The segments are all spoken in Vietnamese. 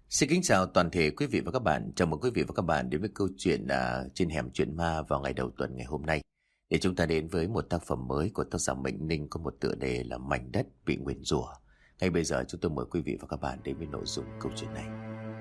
Xin kính chào toàn thể quý vị và các bạn. Chào mừng quý vị và các bạn đến với câu chuyện trên hẻm chuyện ma vào ngày đầu tuần ngày hôm nay. Để chúng ta đến với một tác phẩm mới của tác giả Mệnh Ninh có một tựa đề là Mảnh đất bị nguyền rủa. Ngay bây giờ chúng tôi mời quý vị và các bạn đến với nội dung câu chuyện này.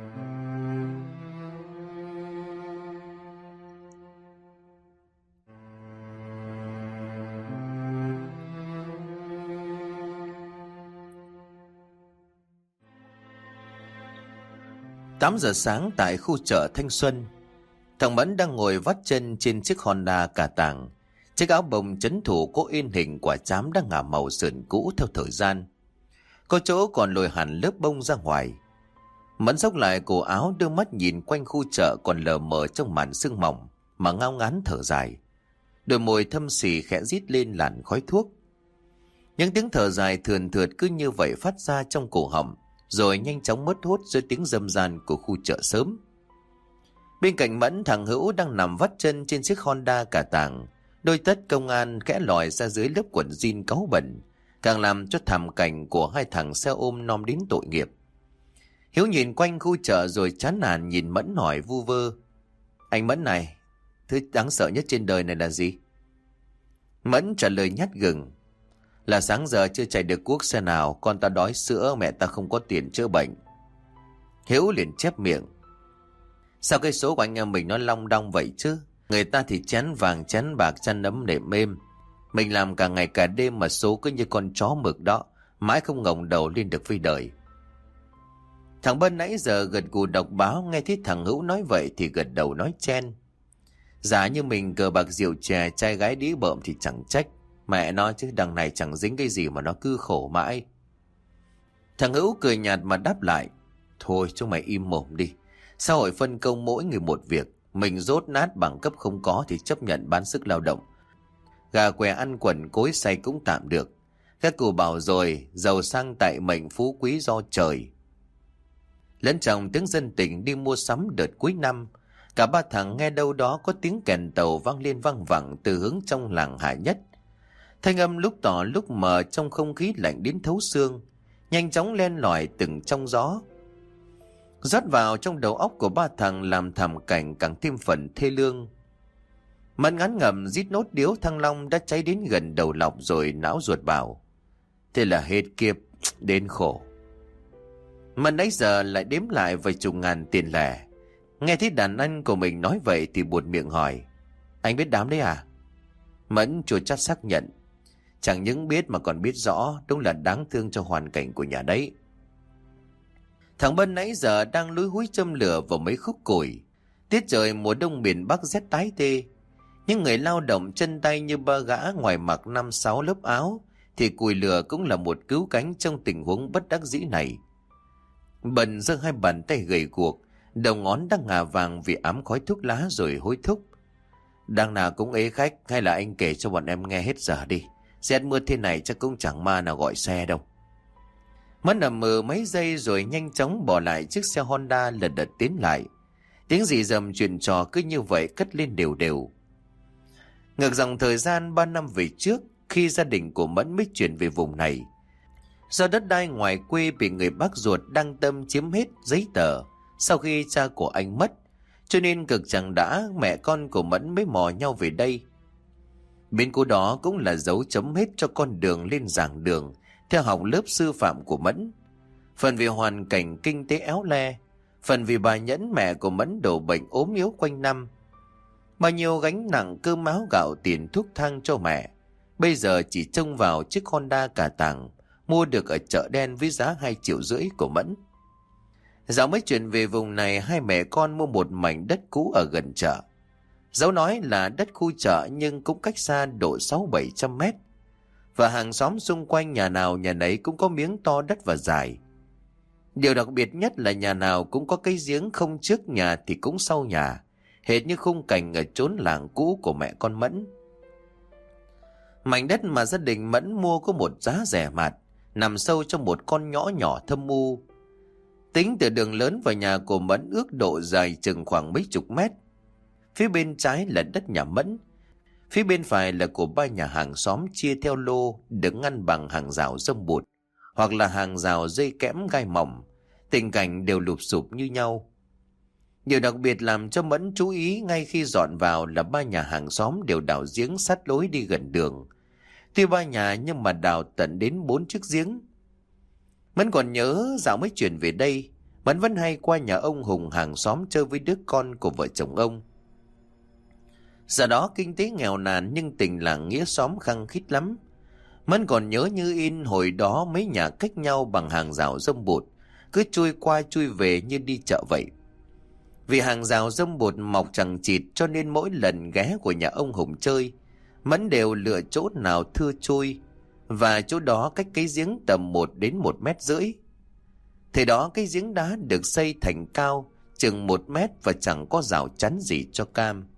Tám giờ sáng tại khu chợ Thanh Xuân, thằng Mẫn đang ngồi vắt chân trên chiếc Honda cà tàng. Chiếc áo bồng trấn thủ có in hình quả trám đang ngả màu sườn cũ theo thời gian. Có chỗ còn lồi hẳn lớp bông ra ngoài. Mẫn xốc lại cổ áo, đưa mắt nhìn quanh khu chợ còn lờ mờ trong màn sương mỏng mà ngao ngán thở dài. Đôi môi thâm xì khẽ rít lên làn khói thuốc. Những tiếng thở dài thườn thượt cứ như vậy phát ra trong cổ họng, rồi nhanh chóng mất hút dưới tiếng râm ran của khu chợ sớm. Bên cạnh Mẫn, thằng Hữu đang nằm vắt chân trên chiếc Honda cà tàng, đôi tất công an khẽ lòi ra dưới lớp quần jean cáu bẩn, càng làm cho thảm cảnh của hai thằng xe ôm nom đến tội nghiệp. Hiếu nhìn quanh khu chợ rồi chán nản nhìn Mẫn hỏi vu vơ: "Anh Mẫn này, thứ đáng sợ nhất trên đời này là gì?" Mẫn trả lời nhát gừng: "Là sáng giờ chưa chạy được cuốc xe nào, con ta đói sữa, mẹ ta không có tiền chữa bệnh." Hiếu liền chép miệng: "Sao cái số của anh em mình nó long đong vậy chứ? Người ta thì chén vàng chén bạc chăn ấm nệm êm. Mình làm cả ngày cả đêm mà số cứ như con chó mực đó, mãi không ngẩng đầu lên được với đời." Thằng Bân nãy giờ gật gù đọc báo, nghe thấy thằng Hữu nói vậy thì gật đầu nói chen: "Giả như mình cờ bạc rượu chè trai gái đĩ bợm thì chẳng trách. Mẹ nó chứ đằng này chẳng dính cái gì mà nó cứ khổ mãi." Thằng Hữu cười nhạt mà đáp lại: "Thôi chúng mày im mồm đi. Xã hội phân công mỗi người một việc. Mình dốt nát bằng cấp không có thì chấp nhận bán sức lao động. Gà què ăn quần cối say cũng tạm được. Các cụ bảo rồi, giàu sang tại mệnh, phú quý do trời." Lẫn trong tiếng dân tình đi mua sắm đợt cuối năm, cả ba thằng nghe đâu đó có tiếng kèn tàu vang lên vang vẳng từ hướng trong làng Hạ Nhất. Thanh âm lúc tỏ lúc mờ trong không khí lạnh đến thấu xương, nhanh chóng len lỏi từng trong gió, rót vào trong đầu óc của ba thằng làm thảm cảnh càng thêm phần thê lương. Mẫn ngán ngẩm rít nốt điếu thăng long đã cháy đến gần đầu lọc rồi não ruột bảo: "Thế là hết kiếp, đến khổ." Mẫn nãy giờ lại đếm lại vài chục ngàn tiền lẻ. Nghe thấy đàn anh của mình nói vậy thì buột miệng hỏi: "Anh biết đám đấy à?" Mẫn chua chát xác nhận: "Chẳng những biết mà còn biết rõ, đúng là đáng thương cho hoàn cảnh của nhà đấy." Thằng Bân nãy giờ đang lúi húi châm lửa vào mấy khúc củi. Tiết trời mùa đông miền Bắc rét tái tê. Những người lao động chân tay như ba gã ngoài mặc 5-6 lớp áo thì củi lửa cũng là một cứu cánh trong tình huống bất đắc dĩ này. Bần giơ hai bàn tay gầy guộc, đầu ngón đang ngà vàng vì ám khói thuốc lá rồi hối thúc: "Đằng nào cũng ế khách, hay là anh kể cho bọn em nghe hết giờ đi. Rét mưa thế này chắc cũng chẳng ma nào gọi xe đâu." Mẫn nằm mơ mấy giây rồi nhanh chóng bỏ lại chiếc xe Honda lật đật tiến lại. Tiếng rì rầm chuyện trò cứ như vậy cất lên đều đều. Ngược dòng thời gian 3 năm về trước, khi gia đình của Mẫn mới chuyển về vùng này, do đất đai ngoài quê bị người bác ruột đang tâm chiếm hết giấy tờ sau khi cha của anh mất, cho nên cực chẳng đã mẹ con của Mẫn mới mò nhau về đây. Biến cố đó cũng là dấu chấm hết cho con đường lên giảng đường theo học lớp sư phạm của Mẫn. Phần vì hoàn cảnh kinh tế éo le, phần vì bà Nhẫn mẹ của Mẫn đổ bệnh ốm yếu quanh năm. Bao nhiêu gánh nặng cơm áo gạo tiền thuốc thang cho mẹ, bây giờ chỉ trông vào chiếc Honda cà tàng mua được ở chợ đen với giá 2,5 triệu của Mẫn. Dạo mới chuyển về vùng này, hai mẹ con mua một mảnh đất cũ ở gần chợ. Dẫu nói là đất khu chợ nhưng cũng cách xa độ 600-700 mét. Và hàng xóm xung quanh nhà nào nhà nấy cũng có miếng to đất và dài. Điều đặc biệt nhất là nhà nào cũng có cái giếng, không trước nhà thì cũng sau nhà, hệt như khung cảnh ở chốn làng cũ của mẹ con Mẫn. Mảnh đất mà gia đình Mẫn mua có một giá rẻ mạt, nằm sâu trong một con ngõ nhỏ thâm u. Tính từ đường lớn vào nhà của Mẫn ước độ dài chừng khoảng mấy chục mét. Phía bên trái là đất nhà Mẫn, phía bên phải là của ba nhà hàng xóm chia theo lô, được ngăn bằng hàng rào rông bụt hoặc là hàng rào dây kẽm gai mỏng, Tình cảnh đều lụp xụp như nhau. Điều đặc biệt làm cho Mẫn chú ý ngay khi dọn vào là ba nhà hàng xóm đều đào giếng sát lối đi gần đường. Tuy ba nhà nhưng mà đào tận đến 4 chiếc giếng. Mẫn còn nhớ dạo mới chuyển về đây, Mẫn vẫn hay qua nhà ông Hùng hàng xóm chơi với đứa con của vợ chồng ông. Giờ đó kinh tế nghèo nàn nhưng tình làng nghĩa xóm khăng khít lắm. Mẫn còn nhớ như in hồi đó mấy nhà cách nhau bằng hàng rào rơm bụt, cứ chui qua chui về như đi chợ vậy. Vì hàng rào rơm bụt mọc chằng chịt cho nên mỗi lần ghé của nhà ông Hùng chơi, Mẫn đều lựa chỗ nào thưa chui, và chỗ đó cách cái giếng tầm 1 đến 1,5 mét. Thời đó cái giếng đá được xây thành cao chừng 1 mét và chẳng có rào chắn gì cho cam.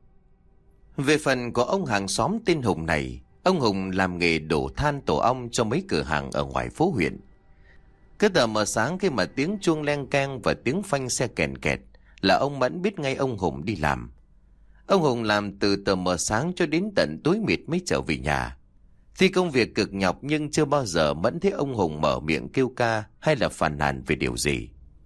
Về phần của ông hàng xóm tên Hùng này, ông Hùng làm nghề đổ than tổ ong cho mấy cửa hàng ở ngoài phố huyện. Cứ tờ mờ sáng khi mà tiếng chuông leng keng và tiếng phanh xe kèn kẹt là ông Mẫn biết ngay ông Hùng đi làm. Ông Hùng làm từ tờ mờ sáng cho đến tận tối mịt mới trở về nhà. Tuy công việc cực nhọc nhưng chưa bao giờ Mẫn thấy ông Hùng mở miệng kêu ca hay là phàn nàn về điều gì.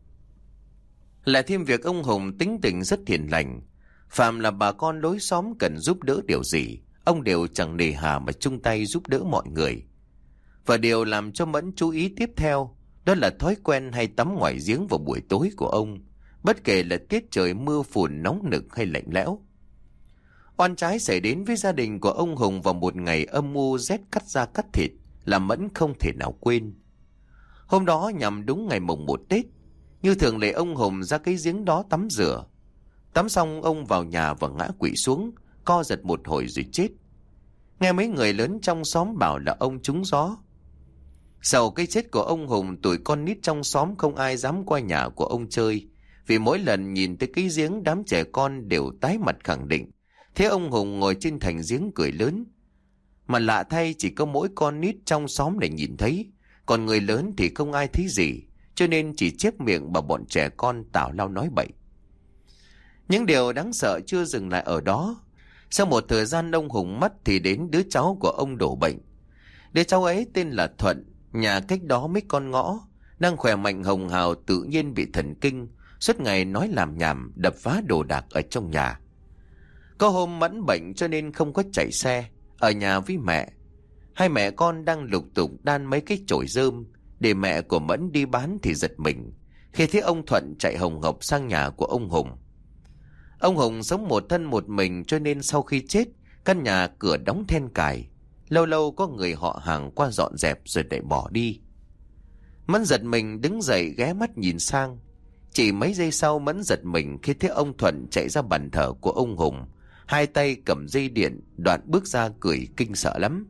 Lại thêm việc ông Hùng tính tình rất hiền lành. Phàm là bà con lối xóm cần giúp đỡ điều gì, ông đều chẳng nề hà mà chung tay giúp đỡ mọi người. Và điều làm cho Mẫn chú ý tiếp theo, đó là thói quen hay tắm ngoài giếng vào buổi tối của ông, bất kể là tiết trời mưa phùn nóng nực hay lạnh lẽo. Oan trái xảy đến với gia đình của ông Hùng vào một ngày âm u rét cắt da cắt thịt là Mẫn không thể nào quên. Hôm đó nhằm đúng ngày mùng 1 Tết, như thường lệ ông Hùng ra cái giếng đó tắm rửa. Tắm xong ông vào nhà và ngã quỵ xuống, co giật một hồi rồi chết. Nghe mấy người lớn trong xóm bảo là ông trúng gió. Sau cái chết của ông Hùng, tụi con nít trong xóm không ai dám qua nhà của ông chơi, vì mỗi lần nhìn tới cái giếng đám trẻ con đều tái mặt khẳng định thế ông Hùng ngồi trên thành giếng cười lớn. Mà lạ thay chỉ có mỗi con nít trong xóm để nhìn thấy, còn người lớn thì không ai thấy gì, cho nên chỉ chép miệng bảo bọn trẻ con tào lao nói bậy. Những điều đáng sợ chưa dừng lại ở đó. Sau một thời gian ông Hùng mất thì đến đứa cháu của ông đổ bệnh. Đứa cháu ấy tên là Thuận, nhà cách đó mấy con ngõ, đang khỏe mạnh hồng hào, tự nhiên bị thần kinh, suốt ngày nói làm nhảm, đập phá đồ đạc ở trong nhà. Có hôm Mẫn bệnh cho nên không có chạy xe, ở nhà với mẹ. Hai mẹ con đang lục tục đan mấy cái chổi rơm để mẹ của Mẫn đi bán thì giật mình khi thấy ông Thuận chạy hồng hộc sang nhà của ông Hùng. Ông Hùng sống một thân một mình cho nên sau khi chết, căn nhà cửa đóng then cài. Lâu lâu có người họ hàng qua dọn dẹp rồi lại bỏ đi. Mẫn giật mình đứng dậy ghé mắt nhìn sang. Chỉ mấy giây sau Mẫn giật mình khi thấy ông Thuận chạy ra bàn thờ của ông Hùng, hai tay cầm dây điện, đoạn bước ra cười kinh sợ lắm.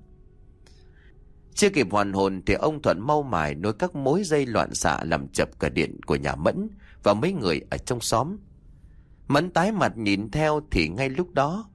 Chưa kịp hoàn hồn thì ông Thuận mau mải nối các mối dây loạn xạ làm chập cả điện của nhà Mẫn và mấy người ở trong xóm. Mẫn tái mặt nhìn theo thì ngay lúc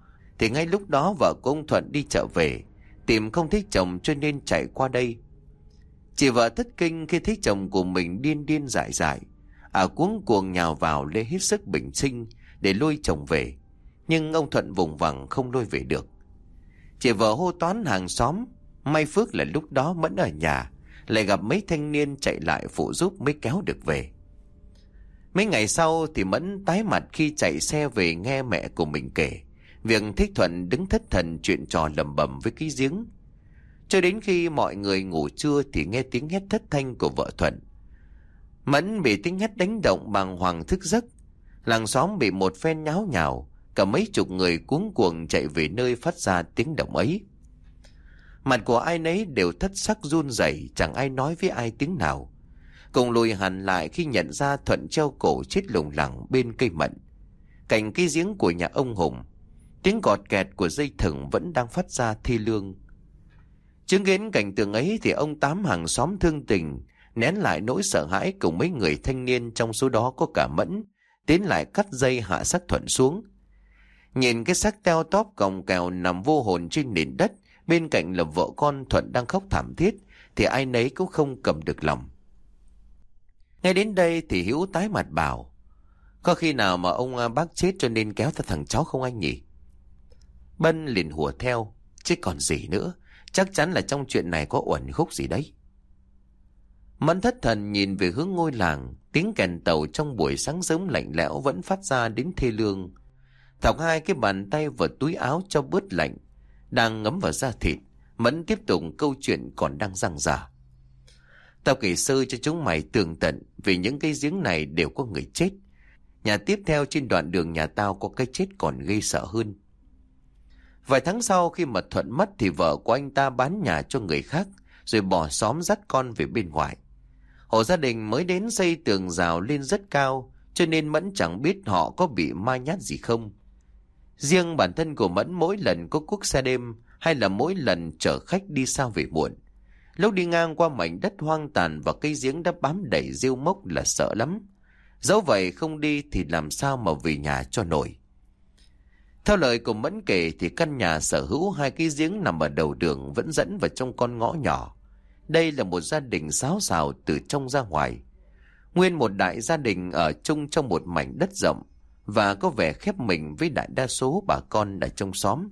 đó vợ của ông Thuận đi chợ về, tìm không thấy chồng cho nên chạy qua đây. Chị vợ thất kinh khi thấy chồng của mình điên điên dại dại, cuống cuồng nhào vào lấy hết sức bình sinh để lôi chồng về, nhưng ông Thuận vùng vằng không lôi về được. Chị vợ hô toán hàng xóm, may phước là lúc đó Mẫn ở nhà, lại gặp mấy thanh niên chạy lại phụ giúp mới kéo được về. Mấy ngày sau thì Mẫn tái mặt khi chạy xe về nghe mẹ của mình kể việc Thích Thuận đứng thất thần chuyện trò lầm bầm với cái giếng. Cho đến khi mọi người ngủ trưa thì nghe tiếng hét thất thanh của vợ Thuận. Mẫn bị tiếng hét đánh động bàng hoàng thức giấc. Làng xóm bị một phen nháo nhào, cả mấy chục người cuống cuồng chạy về nơi phát ra tiếng động ấy. Mặt của ai nấy đều thất sắc run rẩy, chẳng ai nói với ai tiếng nào. Cùng lùi hẳn lại khi nhận ra Thuận treo cổ chết lủng lẳng bên cây mận, cạnh cái giếng của nhà ông Hùng. Tiếng cọt kẹt của dây thừng vẫn đang phát ra thê lương. Chứng kiến cảnh tượng ấy thì ông Tám hàng xóm thương tình nén lại nỗi sợ hãi cùng mấy người thanh niên, trong số đó có cả Mẫn, tiến lại cắt dây hạ xác Thuận xuống. Nhìn cái xác teo tóp còng kèo nằm vô hồn trên nền đất, bên cạnh là vợ con Thuận đang khóc thảm thiết, thì ai nấy cũng không cầm được lòng. Ngay đến đây thì Hữu tái mặt bảo: "Có khi nào mà ông bác chết cho nên kéo theo thằng cháu không anh nhỉ?" Bân liền hùa theo: "Chứ còn gì nữa, chắc chắn là trong chuyện này có uẩn khúc gì đấy." Mẫn thất thần nhìn về hướng ngôi làng, tiếng kèn tàu trong buổi sáng sớm lạnh lẽo vẫn phát ra đến thê lương. Thọc hai cái bàn tay vào túi áo cho bớt lạnh, đang ngấm vào da thịt. Mẫn tiếp tục câu chuyện còn đang dang dở. Tao kể sơ cho chúng mày tường tận, vì những cái giếng này đều có người chết. Nhà tiếp theo trên đoạn đường nhà tao có cái chết còn ghê sợ hơn. Vài tháng sau khi mà Thuận mất thì vợ của anh ta bán nhà cho người khác, rồi bỏ xóm dắt con về bên ngoài. Hộ gia đình mới đến xây tường rào lên rất cao, cho nên Mẫn chẳng biết họ có bị ma nhát gì không. Riêng bản thân của Mẫn mỗi lần có cuốc xe đêm hay là mỗi lần chở khách đi xa về muộn, lúc đi ngang qua mảnh đất hoang tàn và cây giếng đã bám đầy rêu mốc là sợ lắm. Dẫu vậy không đi thì làm sao mà về nhà cho nổi. Theo lời của Mẫn kể thì căn nhà sở hữu hai cái giếng nằm ở đầu đường vẫn dẫn vào trong con ngõ nhỏ. Đây là một gia đình xáo xào từ trong ra ngoài. Nguyên một đại gia đình ở chung trong một mảnh đất rộng và có vẻ khép mình với đại đa số bà con ở trong xóm.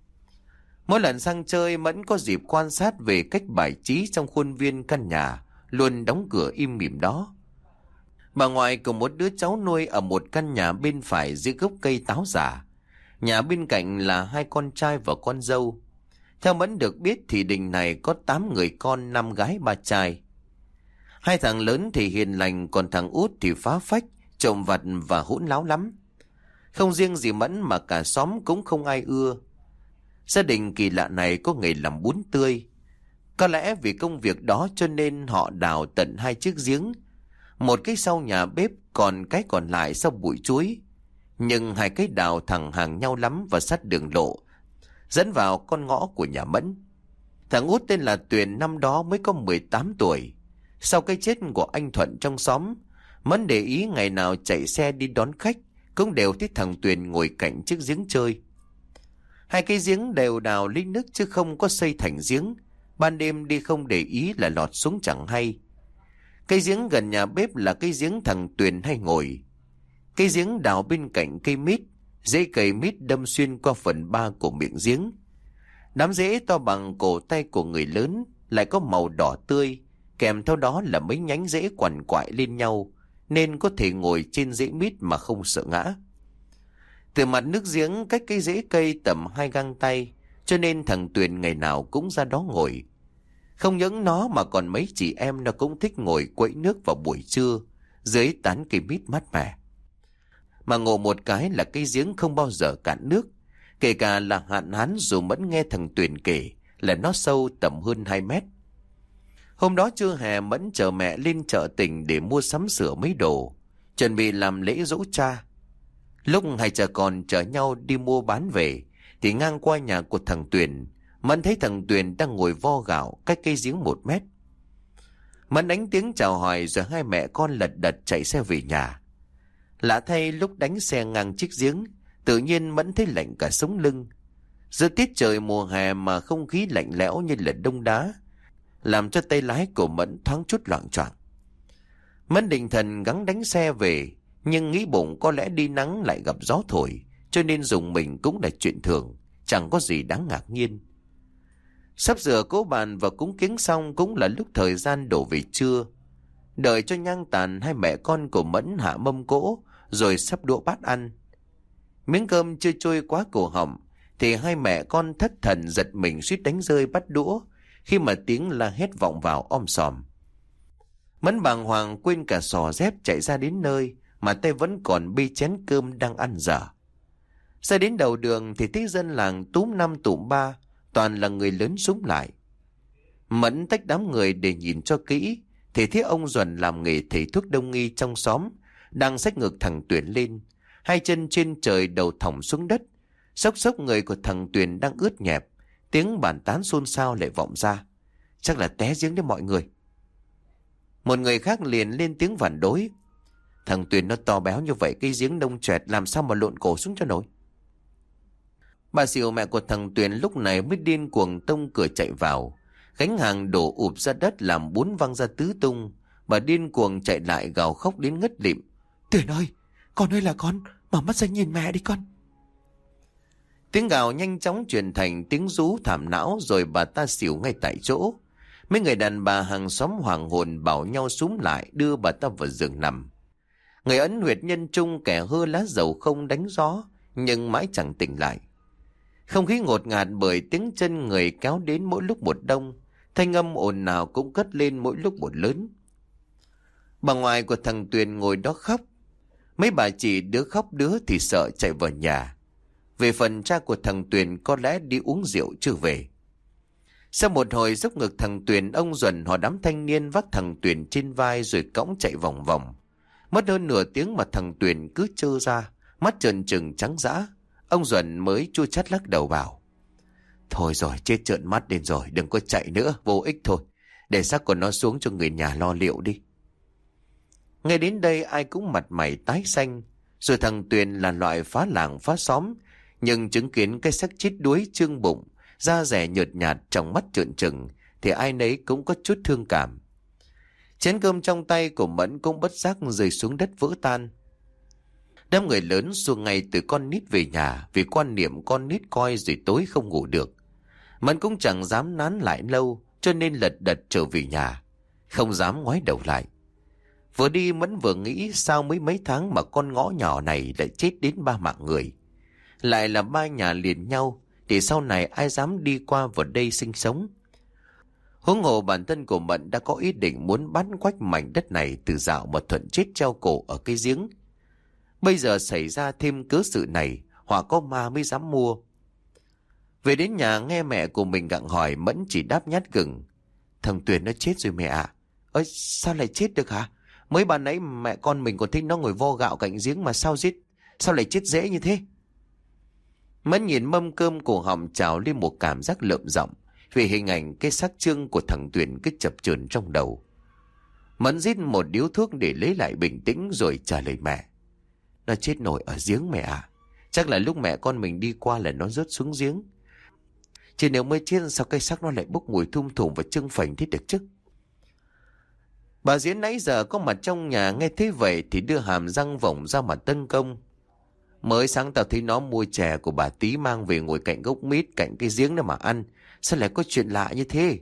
Mỗi lần sang chơi, Mẫn có dịp quan sát về cách bài trí trong khuôn viên căn nhà luôn đóng cửa im mỉm đó. Bà ngoại cùng một đứa cháu nuôi ở một căn nhà bên phải dưới gốc cây táo già. Nhà bên cạnh là hai con trai và con dâu. Theo Mẫn được biết thì đình này có 8 người con, 5 gái 3 trai. Hai thằng lớn thì hiền lành, còn thằng út thì phá phách, trộm vặt và hỗn láo lắm. Không riêng gì Mẫn mà cả xóm cũng không ai ưa. Gia đình kỳ lạ này có nghề làm bún tươi. Có lẽ vì công việc đó cho nên họ đào tận 2 chiếc giếng. Một cái sau nhà bếp, còn cái còn lại sau bụi chuối. Nhưng hai cái đào thẳng hàng nhau lắm và sát đường lộ, dẫn vào con ngõ của nhà Mẫn. Thằng út tên là Tuyền năm đó mới có 18 tuổi. Sau cái chết của anh Thuận trong xóm, Mẫn để ý ngày nào chạy xe đi đón khách cũng đều thấy thằng Tuyền ngồi cạnh chiếc giếng chơi. Hai cái giếng đều đào lấy nước chứ không có xây thành giếng. Ban đêm đi không để ý là lọt xuống chẳng hay. Cây giếng gần nhà bếp là cây giếng thằng Tuyền hay ngồi. Cây giếng đào bên cạnh cây mít, rễ cây mít đâm xuyên qua phần 3 của miệng giếng. Đám rễ to bằng cổ tay của người lớn, lại có màu đỏ tươi, kèm theo đó là mấy nhánh rễ quằn quại lên nhau, nên có thể ngồi trên rễ mít mà không sợ ngã. Từ mặt nước giếng cách cái rễ cây tầm 2 găng tay, cho nên thằng Tuyền ngày nào cũng ra đó ngồi. Không những nó mà còn mấy chị em nó cũng thích ngồi quẫy nước vào buổi trưa dưới tán cây mít mát mẻ. Mà ngộ một cái là cây giếng không bao giờ cạn nước, kể cả là hạn hán. Dù Mẫn nghe thằng Tuyền kể là nó sâu tầm hơn 2 mét. Hôm đó trưa hè, Mẫn chở mẹ lên chợ tỉnh để mua sắm sửa mấy đồ, chuẩn bị làm lễ giỗ cha. Lúc hai cha con chở nhau đi mua bán về thì ngang qua nhà của thằng Tuyền, Mẫn thấy thằng Tuyền đang ngồi vo gạo cách cây giếng 1 mét. Mẫn đánh tiếng chào hỏi rồi hai mẹ con lật đật chạy xe về nhà. Lạ thay, lúc đánh xe ngang chiếc giếng, tự nhiên Mẫn thấy lạnh cả sống lưng. Giữa tiết trời mùa hè mà không khí lạnh lẽo như là đông đá, làm cho tay lái của Mẫn thoáng chút loạng choạng. Mẫn định thần gắng đánh xe về, nhưng nghĩ bụng có lẽ đi nắng lại gặp gió thổi, cho nên dùng mình cũng là chuyện thường, chẳng có gì đáng ngạc nhiên. Sắp rửa cỗ bàn và cúng kiếng xong cũng là lúc thời gian đổ về trưa. Đợi cho nhang tàn, hai mẹ con của Mẫn hạ mâm cỗ rồi sắp đũa bát ăn. Miếng cơm chưa trôi quá cổ họng thì hai mẹ con thất thần giật mình suýt đánh rơi bát đũa khi mà tiếng la hét vọng vào om sòm. Mẫn bàng hoàng quên cả xò dép chạy ra đến nơi mà tay vẫn còn bê chén cơm đang ăn dở. Ra đến đầu đường thì thấy dân làng túm 5 tụm 3, toàn là người lớn xúm lại. Mẫn tách đám người để nhìn cho kỹ thì thấy ông Duẩn làm nghề thầy thuốc đông y trong xóm đang xách ngược thằng Tuyền lên, hai chân trên trời đầu thõng xuống đất. Xốc xốc người của thằng Tuyền đang ướt nhẹp, tiếng bàn tán xôn xao lại vọng ra. Chắc là té giếng đấy mọi người. Một người khác liền lên tiếng phản đối. Thằng Tuyền nó to béo như vậy, cái giếng đông choẹt làm sao mà lộn cổ xuống cho nổi. Bà Xỉu, mẹ của thằng Tuyền, lúc này mới điên cuồng tông cửa chạy vào. Gánh hàng đổ ụp ra đất làm bún văng ra tứ tung. Bà điên cuồng chạy lại gào khóc đến ngất lịm. Tuyền ơi, con ơi là con, mở mắt ra nhìn mẹ đi con. Tiếng gào nhanh chóng chuyển thành tiếng rú thảm não, rồi bà ta xỉu ngay tại chỗ. Mấy người đàn bà hàng xóm hoàng hồn bảo nhau xúm lại đưa bà ta vào giường nằm. Người ấn huyệt nhân trung kẻ hơ lá dầu không đánh gió, nhưng mãi chẳng tỉnh lại. Không khí ngột ngạt bởi tiếng chân người kéo đến mỗi lúc một đông, thanh âm ồn ào cũng cất lên mỗi lúc một lớn. Bà ngoại của thằng Tuyền ngồi đó khóc. Mấy bà chị đứa khóc đứa thì sợ chạy vào nhà. Về phần cha của thằng Tuyền có lẽ đi uống rượu chưa về. Sau một hồi dốc ngực thằng Tuyền, ông Duẩn họ đám thanh niên vác thằng Tuyền trên vai rồi cõng chạy vòng vòng. Mất hơn nửa tiếng mà thằng Tuyền cứ trơ ra, mắt trợn trừng trắng dã. Ông Duẩn mới chua chát lắc đầu bảo: thôi rồi, chết trợn mắt lên rồi, đừng có chạy nữa, vô ích thôi. Để xác của nó xuống cho người nhà lo liệu đi. Nghe đến đây ai cũng mặt mày tái xanh. Rồi thằng Tuyền là loại phá làng phá xóm, nhưng chứng kiến cái xác chết đuối trương bụng, da rẻ nhợt nhạt, trong mắt trợn trừng, thì ai nấy cũng có chút thương cảm. Chén cơm trong tay của Mẫn cũng bất giác rơi xuống đất vỡ tan. Đám người lớn xua ngay từ con nít về nhà, vì quan niệm con nít coi rồi tối không ngủ được. Mẫn cũng chẳng dám nán lại lâu, cho nên lật đật trở về nhà, không dám ngoái đầu lại. Vừa đi Mẫn vừa nghĩ sao mấy tháng mà con ngõ nhỏ này lại chết đến 3 mạng người. Lại là 3 nhà liền nhau, thì sau này ai dám đi qua vào đây sinh sống. Huống hồ bản thân của Mẫn đã có ý định muốn bán quách mảnh đất này từ dạo mà Thuận chết treo cổ ở cái giếng. Bây giờ xảy ra thêm cớ sự này, họa có ma mới dám mua. Về đến nhà nghe mẹ của mình gặng hỏi, Mẫn chỉ đáp nhát gừng: thằng Tuyền nó chết rồi mẹ ạ. Ơi, sao lại chết được hả? Mới ban nãy mẹ con mình còn thấy nó ngồi vo gạo cạnh giếng mà sao lại chết dễ như thế? Mẫn nhìn mâm cơm, cổ họng trào lên một cảm giác lợm giọng, vì hình ảnh cái xác trương của thằng Tuyền cứ chập chờn trong đầu. Mẫn rít một điếu thuốc để lấy lại bình tĩnh rồi trả lời mẹ: nó chết nổi ở giếng mẹ ạ. Chắc là lúc mẹ con mình đi qua là nó rớt xuống giếng. Chứ nếu mới chết sao cái xác nó lại bốc mùi thum thủm và trưng phành thế được chứ? Bà Diễn nãy giờ có mặt trong nhà nghe thế vậy thì đưa hàm răng vổng ra mặt tấn công. Mới sáng tao thấy nó mua chè của bà Tí mang về ngồi cạnh gốc mít cạnh cái giếng đó mà ăn. Sao lại có chuyện lạ như thế?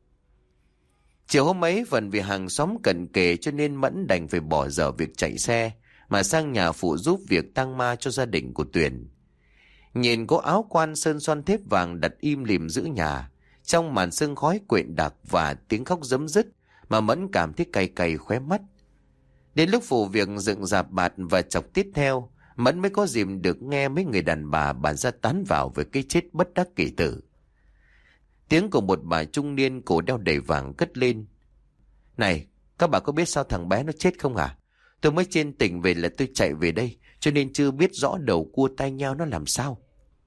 Chiều hôm ấy phần vì hàng xóm cận kề cho nên Mẫn đành phải bỏ dở việc chạy xe mà sang nhà phụ giúp việc tang ma cho gia đình của Tuyền. Nhìn có áo quan sơn son thép vàng đặt im lìm giữa nhà, trong màn sương khói quện đặc và tiếng khóc rấm rứt mà Mẫn cảm thấy cay cay khóe mắt. Đến lúc phụ việc dựng rạp bạt và chọc tiết theo, Mẫn mới có dịp được nghe mấy người đàn bà bàn ra tán vào về cái chết bất đắc kỳ tử. Tiếng của một bà trung niên cổ đeo đầy vàng cất lên: này, các bà có biết sao thằng bé nó chết không à? Tôi mới trên tỉnh về là tôi chạy về đây, cho nên chưa biết rõ đầu cua tai nheo nó làm sao.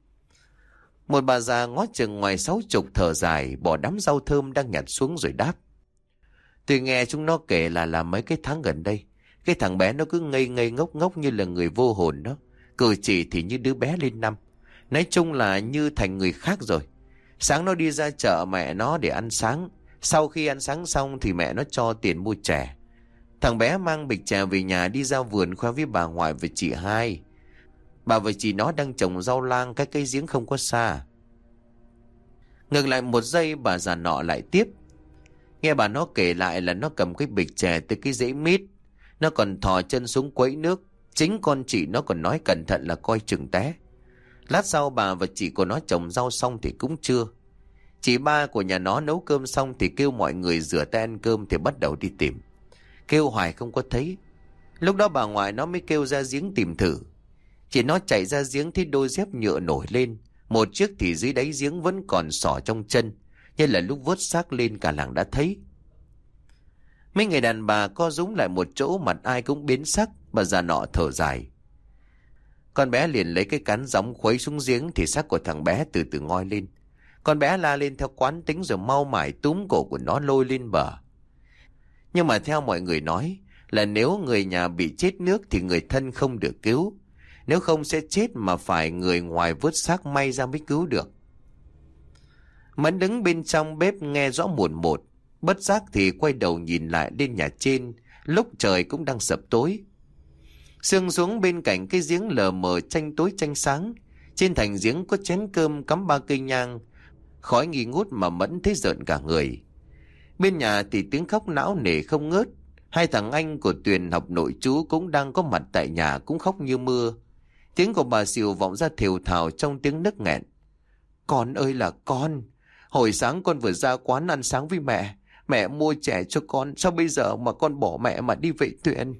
Một bà già ngó chừng ngoài 60 thở dài, bỏ đám rau thơm đang nhặt xuống rồi đáp: tôi nghe chúng nó kể là mấy cái tháng gần đây, cái thằng bé nó cứ ngây ngây ngốc ngốc như là người vô hồn đó, cử chỉ thì như đứa bé lên năm. Nói chung là như thành người khác rồi. Sáng nó đi ra chợ mẹ nó để ăn sáng. Sau khi ăn sáng xong thì mẹ nó cho tiền mua chè. Thằng bé mang bịch chè về nhà đi ra vườn khoe với bà ngoại và chị hai. Bà và chị nó đang trồng rau lang cái cây giếng không có xa. Ngừng lại một giây, bà già nọ lại tiếp: nghe bà nó kể lại là nó cầm cái bịch chè tới cái rễ mít. Nó còn thò chân xuống quấy nước. Chính con chị nó còn nói cẩn thận là coi chừng té. Lát sau bà và chị của nó trồng rau xong thì cũng trưa. Chị ba của nhà nó nấu cơm xong thì kêu mọi người rửa tay ăn cơm thì bắt đầu đi tìm. Kêu hoài không có thấy. Lúc đó bà ngoại nó mới kêu ra giếng tìm thử. Chị nó chạy ra giếng thấy đôi dép nhựa nổi lên. Một chiếc thì dưới đáy giếng vẫn còn xỏ trong chân, như là lúc vớt xác lên cả làng đã thấy. Mấy người đàn bà co rúm lại một chỗ, mặt ai cũng biến sắc. Bà già nọ thở dài: con bé liền lấy cái cán gióng khuấy xuống giếng thì xác của thằng bé từ từ ngoi lên. Con bé la lên theo quán tính rồi mau mải túm cổ của nó lôi lên bờ. Nhưng mà theo mọi người nói là nếu người nhà bị chết nước thì người thân không được cứu. Nếu không sẽ chết mà phải người ngoài vớt xác may ra mới cứu được. Mẫn đứng bên trong bếp nghe rõ mồn một. Bất giác thì quay đầu nhìn lại lên nhà trên. Lúc trời cũng đang sập tối. Sương xuống bên cạnh cái giếng lờ mờ tranh tối tranh sáng. Trên thành giếng có chén cơm cắm 3 cây nhang. Khói nghi ngút mà Mẫn thấy rợn cả người. Bên nhà thì tiếng khóc não nề không ngớt. Hai thằng anh của Tuyền học nội trú cũng đang có mặt tại nhà, cũng khóc như mưa. Tiếng của bà Sìu vọng ra thều thào trong tiếng nấc nghẹn. Con ơi là con, hồi sáng con vừa ra quán ăn sáng với mẹ. Mẹ mua chè cho con, sao bây giờ mà con bỏ mẹ mà đi vệ Tuyền?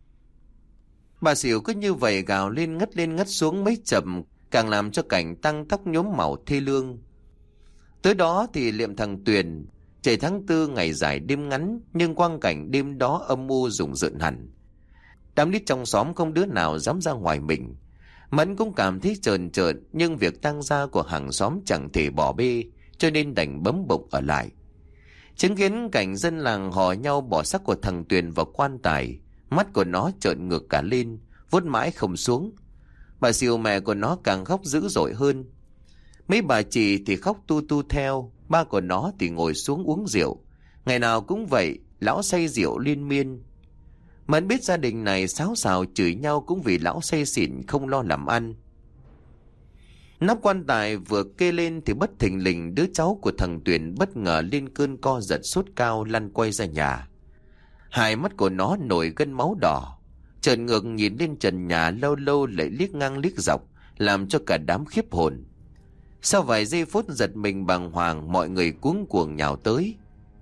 Bà Sìu cứ như vậy gào lên ngất xuống mấy chậm, càng làm cho cảnh tăng tóc nhuốm màu thê lương. Tới đó thì liệm thằng Tuyền. Trời tháng 4 ngày dài đêm ngắn, nhưng quang cảnh đêm đó âm u rùng rợn hẳn. Đám nít trong xóm không đứa nào dám ra ngoài mình. Mẫn cũng cảm thấy trờn trợn, nhưng việc tang gia của hàng xóm chẳng thể bỏ bê, cho nên đành bấm bụng ở lại. Chứng kiến cảnh dân làng hò nhau bỏ xác của thằng Tuyền vào quan tài, mắt của nó trợn ngược cả lên, vuốt mãi không xuống. Bà Sìu mẹ của nó càng khóc dữ dội hơn. Mấy bà chị thì khóc tu tu theo, ba của nó thì ngồi xuống uống rượu. Ngày nào cũng vậy, lão say rượu liên miên. Mẫn biết gia đình này xáo xào chửi nhau cũng vì lão say xỉn không lo làm ăn. Nắp quan tài vừa kê lên thì bất thình lình đứa cháu của thằng Tuyền bất ngờ lên cơn co giật sốt cao lăn quay ra nhà. Hai mắt của nó nổi gân máu đỏ, trợn ngược nhìn lên trần nhà, lâu lâu lại liếc ngang liếc dọc, làm cho cả đám khiếp hồn. Sau vài giây phút giật mình bàng hoàng, mọi người cuống cuồng nhào tới.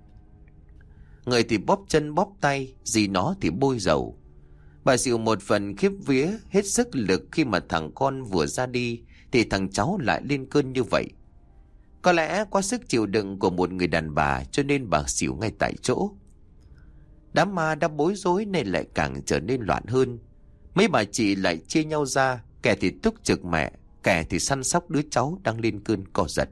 Người thì bóp chân bóp tay, dì nó thì bôi dầu. Bà Sìu một phần khiếp vía, hết sức lực khi mà thằng con vừa ra đi thì thằng cháu lại lên cơn như vậy. Có lẽ qua sức chịu đựng của một người đàn bà cho nên bà xỉu ngay tại chỗ. Đám ma đã bối rối nên lại càng trở nên loạn hơn. Mấy bà chị lại chia nhau ra, kẻ thì túc trực mẹ, kẻ thì săn sóc đứa cháu đang lên cơn co giật.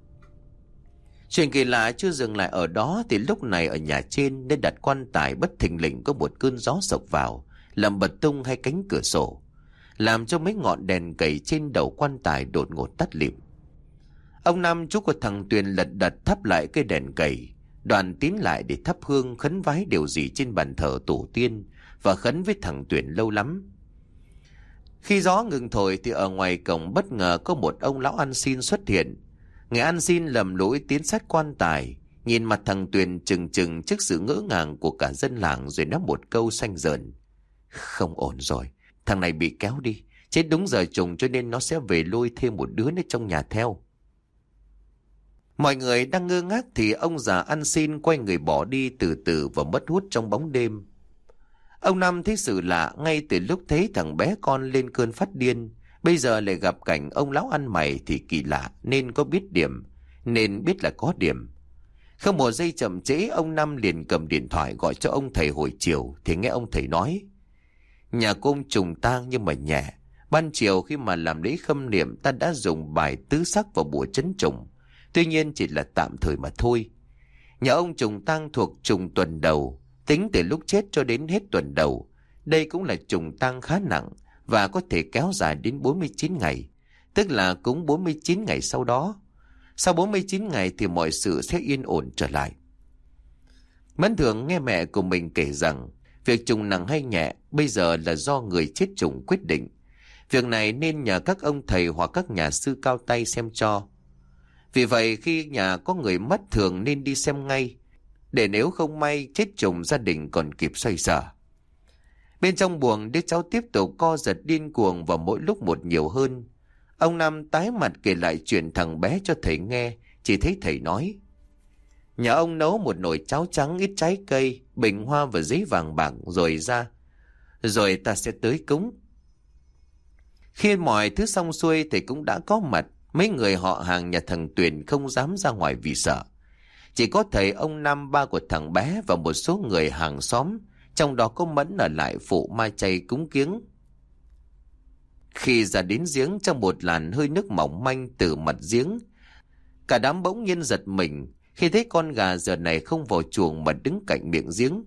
Chuyện kỳ lạ chưa dừng lại ở đó thì lúc này ở nhà trên nơi đặt quan tài bất thình lình có một cơn gió sộc vào, làm bật tung hai cánh cửa sổ, làm cho mấy ngọn đèn cầy trên đầu quan tài đột ngột tắt lịm. Ông Năm chú của thằng Tuyền lật đật thắp lại cây đèn cầy, đoàn tín lại để thắp hương khấn vái điều gì trên bàn thờ tổ tiên và khấn với thằng Tuyền lâu lắm. Khi gió ngừng thổi thì ở ngoài cổng bất ngờ có một ông lão ăn xin xuất hiện. Người ăn xin lầm lũi tiến sát quan tài, nhìn mặt thằng Tuyền trừng trừng trước sự ngỡ ngàng của cả dân làng, rồi nói một câu xanh dờn: Không ổn rồi, thằng này bị kéo đi, chết đúng giờ trùng cho nên nó sẽ về lôi thêm một đứa nữa trong nhà theo. Mọi người đang ngơ ngác thì ông già ăn xin quay người bỏ đi từ từ và mất hút trong bóng đêm. Ông Năm thấy sự lạ ngay từ lúc thấy thằng bé con lên cơn phát điên, bây giờ lại gặp cảnh ông lão ăn mày thì kỳ lạ, nên có biết điểm, nên biết là có điểm. Không một giây chậm trễ, ông Năm liền cầm điện thoại gọi cho ông thầy hồi chiều thì nghe ông thầy nói: Nhà cô ông trùng tang nhưng mà nhẹ. Ban chiều khi mà làm lễ khâm niệm ta đã dùng bài tứ sắc và bùa trấn trùng, tuy nhiên chỉ là tạm thời mà thôi. Nhà ông trùng tang thuộc trùng tuần đầu, tính từ lúc chết cho đến hết tuần đầu. Đây cũng là trùng tang khá nặng và có thể kéo dài đến 49 ngày, tức là cũng 49 ngày sau đó. Sau 49 ngày thì mọi sự sẽ yên ổn trở lại. Mẫn thường nghe mẹ của mình kể rằng việc trùng nặng hay nhẹ bây giờ là do người chết trùng quyết định. Việc này nên nhờ các ông thầy hoặc các nhà sư cao tay xem cho. Vì vậy khi nhà có người mất thường nên đi xem ngay, để nếu không may chết trùng gia đình còn kịp xoay sở. Bên trong buồng, đứa cháu tiếp tục co giật điên cuồng và mỗi lúc một nhiều hơn. Ông Năm tái mặt kể lại chuyện thằng bé cho thầy nghe, chỉ thấy thầy nói: Nhà ông nấu một nồi cháo trắng ít trái cây, bình hoa và giấy vàng bạc rồi ra, rồi ta sẽ tới cúng. Khi mọi thứ xong xuôi thầy cũng đã có mặt. Mấy người họ hàng nhà thằng Tuyền không dám ra ngoài vì sợ. Chỉ có thầy, ông Năm, ba của thằng bé và một số người hàng xóm, trong đó có Mẫn ở lại phụ ma chay cúng kiếng. Khi ra đến giếng, trong một làn hơi nước mỏng manh từ mặt giếng, cả đám bỗng nhiên giật mình khi thấy con gà giờ này không vào chuồng mà đứng cạnh miệng giếng.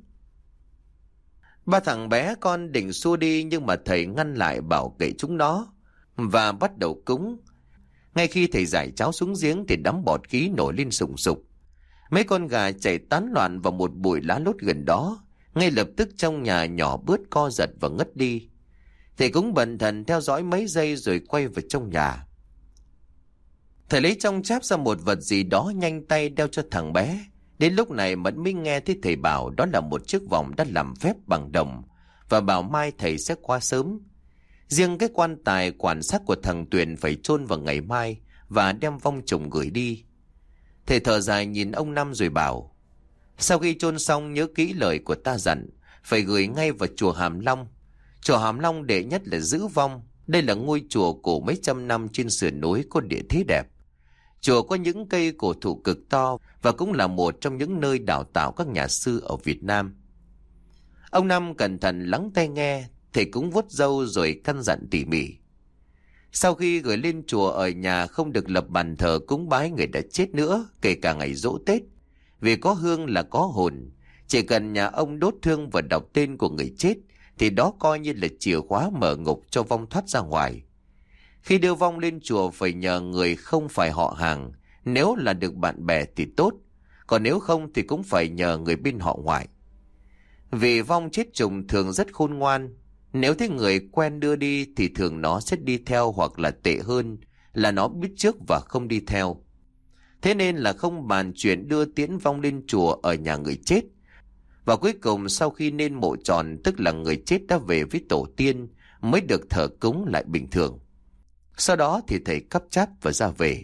Ba thằng bé con định xua đi nhưng mà thầy ngăn lại, bảo kệ chúng nó và bắt đầu cúng. Ngay khi thầy giải cháo xuống giếng thì đám bọt khí nổi lên sùng sục. Mấy con gà chạy tán loạn vào một bụi lá lốt gần đó. Ngay lập tức trong nhà nhỏ bớt co giật và ngất đi. Thầy cũng bần thần theo dõi mấy giây rồi quay vào trong nhà. Thầy lấy trong cháp ra một vật gì đó nhanh tay đeo cho thằng bé, Đến lúc này Mẫn mới nghe thấy thầy bảo đó là một chiếc vòng đã làm phép bằng đồng, và bảo mai thầy sẽ qua sớm. Riêng cái quan tài quản xác của thằng Tuyền phải chôn vào ngày mai và đem vong trùng gửi đi. Thầy thở dài nhìn ông Năm rồi bảo: sau khi chôn xong nhớ kỹ lời của ta dặn, phải gửi ngay vào chùa Hàm Long. Chùa Hàm Long đệ nhất là giữ vong. Đây là ngôi chùa cổ mấy trăm năm trên sườn núi có địa thế đẹp. Chùa có những cây cổ thụ cực to và cũng là một trong những nơi đào tạo các nhà sư ở Việt Nam. Ông Năm cẩn thận lắng tai nghe, thầy cũng vuốt râu rồi căn dặn tỉ mỉ. Sau khi gửi lên chùa, ở nhà không được lập bàn thờ cúng bái người đã chết nữa, kể cả ngày giỗ Tết. Vì có hương là có hồn. Chỉ cần nhà ông đốt hương và đọc tên của người chết thì đó coi như là chìa khóa mở ngục cho vong thoát ra ngoài. Khi đưa vong lên chùa phải nhờ người không phải họ hàng. Nếu là được bạn bè thì tốt, còn nếu không thì cũng phải nhờ người bên họ ngoại. Vì vong chết trùng thường rất khôn ngoan. Nếu thấy người quen đưa đi thì thường nó sẽ đi theo, hoặc là tệ hơn là nó biết trước và không đi theo. Thế nên là không bàn chuyện đưa tiễn vong lên chùa ở nhà người chết. Và cuối cùng sau khi nên mộ tròn, tức là người chết đã về với tổ tiên, mới được thờ cúng lại bình thường. Sau đó thì thầy cắp cháp và ra về.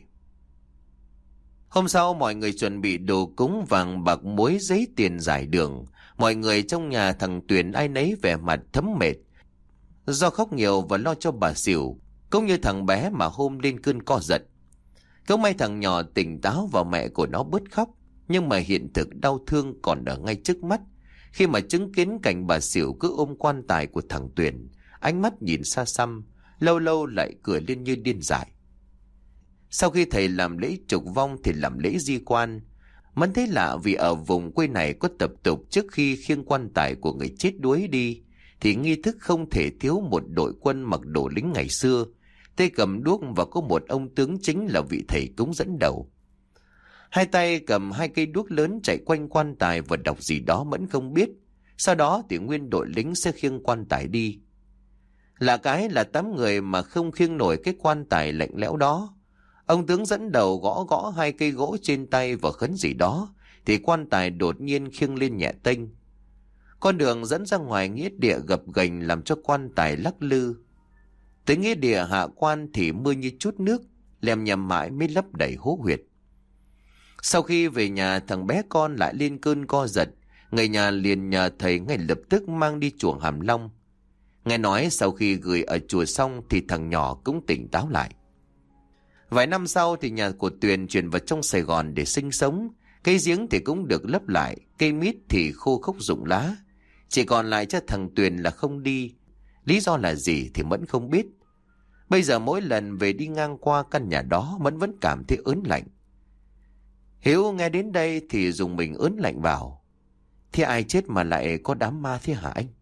Hôm sau mọi người chuẩn bị đồ cúng vàng bạc muối giấy tiền giải đường. Mọi người trong nhà thằng Tuyền ai nấy vẻ mặt thấm mệt, do khóc nhiều và lo cho bà xỉu, cũng như thằng bé mà hôm lên cơn co giật. Cũng may thằng nhỏ tỉnh táo và mẹ của nó bớt khóc, nhưng mà hiện thực đau thương còn ở ngay trước mắt. Khi mà chứng kiến cảnh bà xỉu cứ ôm quan tài của thằng Tuyền, ánh mắt nhìn xa xăm, lâu lâu lại cười lên như điên dại. Sau khi thầy làm lễ trục vong thì làm lễ di quan. Mẫn thấy lạ vì ở vùng quê này có tập tục trước khi khiêng quan tài của người chết đuối đi thì nghi thức không thể thiếu một đội quân mặc đồ lính ngày xưa, tay cầm đuốc, và có một ông tướng chính là vị thầy cúng dẫn đầu. Hai tay cầm hai cây đuốc lớn chạy quanh quan tài và đọc gì đó Mẫn không biết. Sau đó thì nguyên đội lính sẽ khiêng quan tài đi. Lạ cái là 8 người mà không khiêng nổi cái quan tài lạnh lẽo đó. Ông tướng dẫn đầu gõ gõ hai cây gỗ trên tay và khấn gì đó thì quan tài đột nhiên khiêng lên nhẹ tênh. Con đường dẫn ra ngoài nghĩa địa gập ghềnh làm cho quan tài lắc lư. Tới nghĩa địa hạ quan thì mưa như chút nước, lem nhầm mãi mới lấp đầy hố huyệt. Sau khi về nhà, thằng bé con lại lên cơn co giật. Người nhà liền nhờ thầy ngay lập tức mang đi chùa Hàm Long. Nghe nói sau khi gửi ở chùa xong thì thằng nhỏ cũng tỉnh táo lại. Vài năm sau thì nhà của Tuyền chuyển vào trong Sài Gòn để sinh sống. Cây giếng thì cũng được lấp lại, cây mít thì khô khốc rụng lá. Chỉ còn lại cho thằng Tuyền là không đi. Lý do là gì thì Mẫn không biết. Bây giờ mỗi lần về đi ngang qua căn nhà đó, Mẫn vẫn cảm thấy ớn lạnh. Hiếu nghe đến đây thì dùng mình ớn lạnh vào: thế ai chết mà lại có đám ma thế hả anh?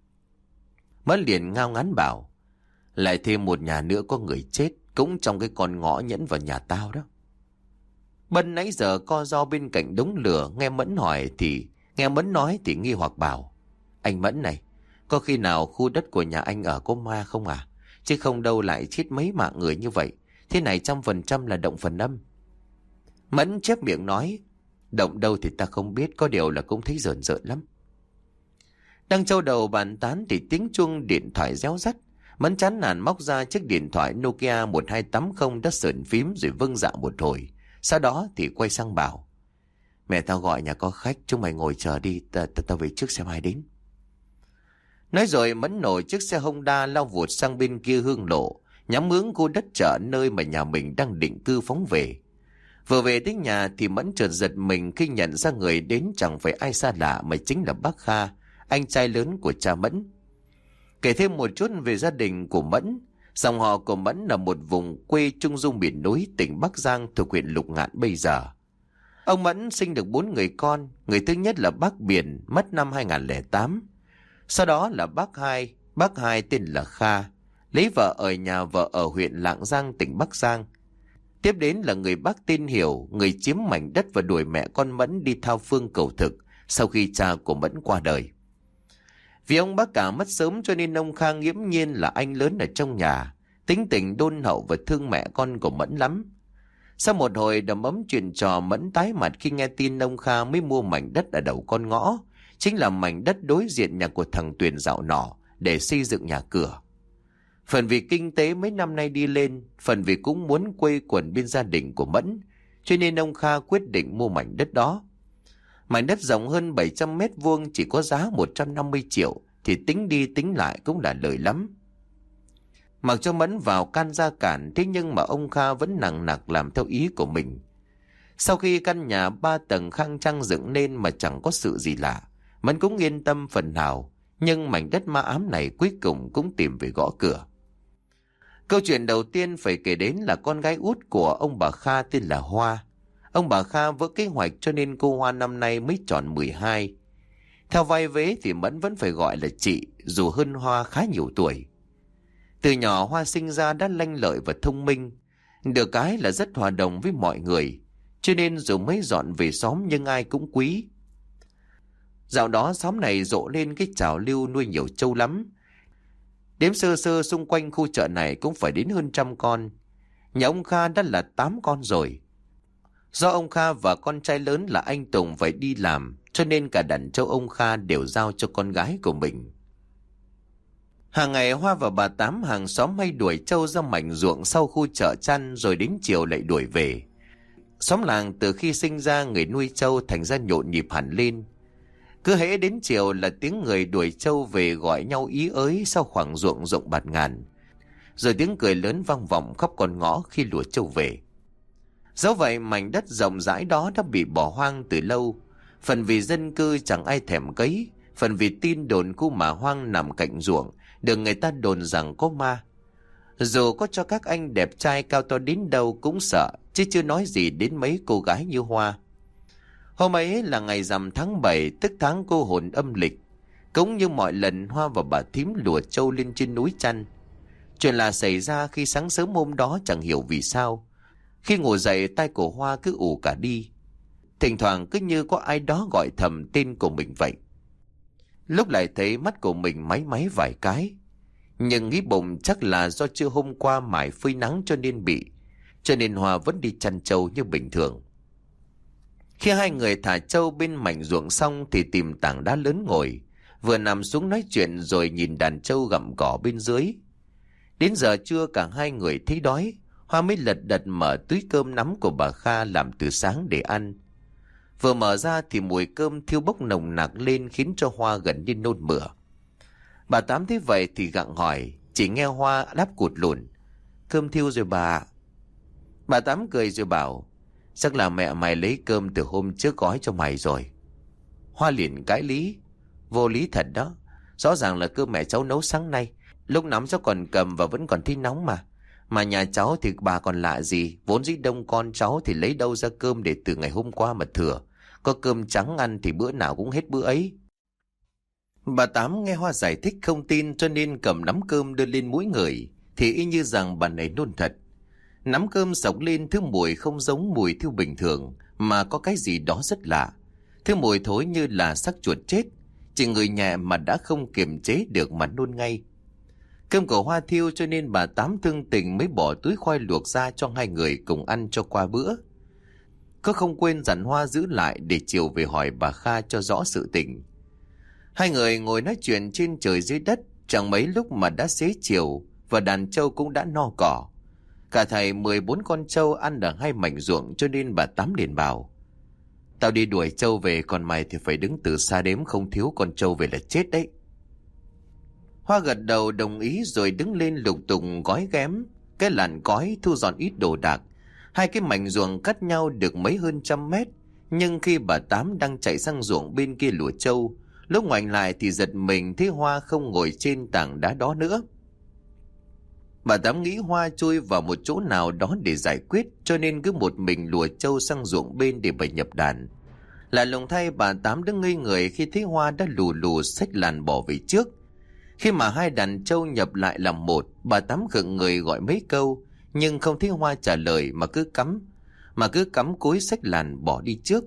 Mẫn liền ngao ngán bảo: lại thêm một nhà nữa có người chết, cũng trong cái con ngõ nhẫn vào nhà tao đó. Bân nãy giờ co ro bên cạnh đống lửa, nghe Mẫn nói thì nghi hoặc bảo: anh Mẫn này, có khi nào khu đất của nhà anh ở có ma không à? Chứ không đâu lại chết mấy mạng người như vậy. Thế này 100% là động phần âm. Mẫn chép miệng nói: động đâu thì ta không biết, có điều là cũng thấy rợn rợn lắm. Đang châu đầu bàn tán thì tiếng chuông điện thoại réo rắt. Mẫn chán nản móc ra chiếc điện thoại Nokia 1280 đã sờn phím rồi vâng dạ một hồi. Sau đó thì quay sang bảo: mẹ tao gọi nhà có khách, chúng mày ngồi chờ đi, tao về trước xem ai đến. Nói rồi Mẫn nổi chiếc xe Honda lao vụt sang bên kia hương lộ, nhắm hướng khu đất chợ nơi mà nhà mình đang định cư phóng về. Vừa về đến nhà thì Mẫn chợt giật mình khi nhận ra người đến chẳng phải ai xa lạ mà chính là bác Kha, anh trai lớn của cha Mẫn. Kể thêm một chút về gia đình của Mẫn. Dòng họ của Mẫn là một vùng quê trung du miền núi tỉnh Bắc Giang thuộc huyện Lục Ngạn bây giờ. Ông Mẫn sinh được 4 người con. Người thứ nhất là bác Biển, mất năm 2008. Sau đó là bác hai tên là Kha, lấy vợ ở nhà vợ ở huyện Lạng Giang tỉnh Bắc Giang. Tiếp đến là người bác tên Hiểu, người chiếm mảnh đất và đuổi mẹ con Mẫn đi thao phương cầu thực sau khi cha của Mẫn qua đời. Vì ông bác cả mất sớm cho nên ông Kha nghiễm nhiên là anh lớn ở trong nhà, tính tình đôn hậu và thương mẹ con của Mẫn lắm. Sau một hồi đầm ấm chuyện trò, Mẫn tái mặt khi nghe tin ông Kha mới mua mảnh đất ở đầu con ngõ, chính là mảnh đất đối diện nhà của thằng Tuyền dạo nọ, để xây dựng nhà cửa. Phần vì kinh tế mấy năm nay đi lên, phần vì cũng muốn quây quần bên gia đình của Mẫn, cho nên ông Kha quyết định mua mảnh đất đó. Mảnh đất rộng hơn 700 mét vuông chỉ có giá 150 triệu, thì tính đi tính lại cũng là lời lắm. Mặc cho Mẫn vào can ra cản, thế nhưng mà ông Kha vẫn nằng nặc làm theo ý của mình. Sau khi căn nhà 3 tầng khang trang dựng nên mà chẳng có sự gì lạ, Mẫn cũng yên tâm phần nào, nhưng mảnh đất ma ám này cuối cùng cũng tìm về gõ cửa. Câu chuyện đầu tiên phải kể đến là con gái út của ông bà Kha tên là Hoa. Ông bà Kha vỡ kế hoạch cho nên cô Hoa năm nay mới tròn 12. Theo vai vế thì Mẫn vẫn phải gọi là chị, dù hơn Hoa khá nhiều tuổi. Từ nhỏ Hoa sinh ra đã lanh lợi và thông minh, được cái là rất hòa đồng với mọi người, cho nên dù mới dọn về xóm nhưng ai cũng quý. Dạo đó xóm này rộ lên cái trào lưu nuôi nhiều trâu lắm. Đếm sơ sơ xung quanh khu chợ này cũng phải đến hơn 100 con. Nhà ông Kha đã là 8 con rồi. Do ông Kha và con trai lớn là anh Tùng phải đi làm, cho nên cả đàn trâu ông Kha đều giao cho con gái của mình. Hàng ngày Hoa và bà Tám hàng xóm hay đuổi trâu ra mảnh ruộng sau khu chợ chăn, rồi đến chiều lại đuổi về. Xóm làng từ khi sinh ra người nuôi trâu thành ra nhộn nhịp hẳn lên. Cứ hễ đến chiều là tiếng người đuổi trâu về gọi nhau ý ới sau khoảng ruộng rộng bạt ngàn. Rồi tiếng cười lớn vang vọng khắp con ngõ khi lùa trâu về. Dẫu vậy mảnh đất rộng rãi đó đã bị bỏ hoang từ lâu. Phần vì dân cư chẳng ai thèm cấy, phần vì tin đồn khu mả hoang nằm cạnh ruộng, được người ta đồn rằng có ma. Dù có cho các anh đẹp trai cao to đến đâu cũng sợ, chứ chưa nói gì đến mấy cô gái như Hoa. Hôm ấy là ngày rằm tháng 7, tức tháng cô hồn âm lịch. Cũng như mọi lần, Hoa và bà thím lùa trâu lên trên núi chăn. Chuyện là xảy ra khi sáng sớm hôm đó chẳng hiểu vì sao. Khi ngủ dậy tai của Hoa cứ ù cả đi. Thỉnh thoảng cứ như có ai đó gọi thầm tên của mình vậy. Lúc lại thấy mắt của mình máy máy vài cái. Nhưng nghĩ bụng chắc là do trưa hôm qua mải phơi nắng cho nên bị. Cho nên Hoa vẫn đi chăn trâu như bình thường. Khi hai người thả trâu bên mảnh ruộng xong thì tìm tảng đá lớn ngồi, vừa nằm xuống nói chuyện rồi nhìn đàn trâu gặm cỏ bên dưới. Đến giờ trưa cả hai người thấy đói, Hoa mới lật đật mở túi cơm nắm của bà Kha làm từ sáng để ăn. Vừa mở ra thì mùi cơm thiêu bốc nồng nặc lên khiến cho Hoa gần như nôn mửa. Bà Tám thấy vậy thì gặng hỏi, chỉ nghe Hoa đáp cụt lùn: "Cơm thiêu rồi bà." Bà Tám cười rồi bảo: "Chắc là mẹ mày lấy cơm từ hôm trước gói cho mày rồi." Hoa liền cãi lý: "Vô lý thật đó, rõ ràng là cơm mẹ cháu nấu sáng nay, lúc nắm cháu còn cầm và vẫn còn thấy nóng mà. Mà nhà cháu thì bà còn lạ gì, vốn dĩ đông con cháu thì lấy đâu ra cơm để từ ngày hôm qua mà thừa. Có cơm trắng ăn thì bữa nào cũng hết bữa ấy." Bà Tám nghe Hoa giải thích không tin, cho nên cầm nắm cơm đưa lên mũi người, thì y như rằng bà này nôn thật. Nắm cơm xộc lên thứ mùi không giống mùi thiêu bình thường, mà có cái gì đó rất lạ. Thứ mùi thối như là xác chuột chết, chỉ ngửi nhẹ mà đã không kiềm chế được mà nôn ngay. Cơm của Hoa thiêu cho nên bà Tám thương tình mới bỏ túi khoai luộc ra cho hai người cùng ăn cho qua bữa. Có không quên dặn Hoa giữ lại để chiều về hỏi bà Kha cho rõ sự tình. Hai người ngồi nói chuyện trên trời dưới đất, chẳng mấy lúc mà đã xế chiều và đàn trâu cũng đã no cỏ. Cả thầy 14 con trâu ăn ở hai mảnh ruộng, cho nên bà Tám liền bảo: "Tao đi đuổi trâu về, còn mày thì phải đứng từ xa đếm không thiếu con trâu về là chết đấy." Hoa gật đầu đồng ý rồi đứng lên lục tục gói ghém cái làn cói, thu dọn ít đồ đạc. Hai cái mảnh ruộng cách nhau được mấy hơn 100 mét, nhưng khi bà Tám đang chạy sang ruộng bên kia lùa trâu, lúc ngoảnh lại thì giật mình thấy Hoa không ngồi trên tảng đá đó nữa. Bà Tám nghĩ Hoa chui vào một chỗ nào đó để giải quyết, cho nên cứ một mình lùa trâu sang ruộng bên để bày nhập đàn. Lạ lùng thay, bà Tám đứng ngây người khi thấy Hoa đã lù lù xách làn bỏ về trước. Khi mà hai đàn trâu nhập lại làm một, bà Tám khựng người gọi mấy câu, nhưng không thấy Hoa trả lời mà cứ cắm cúi xách làn bỏ đi trước.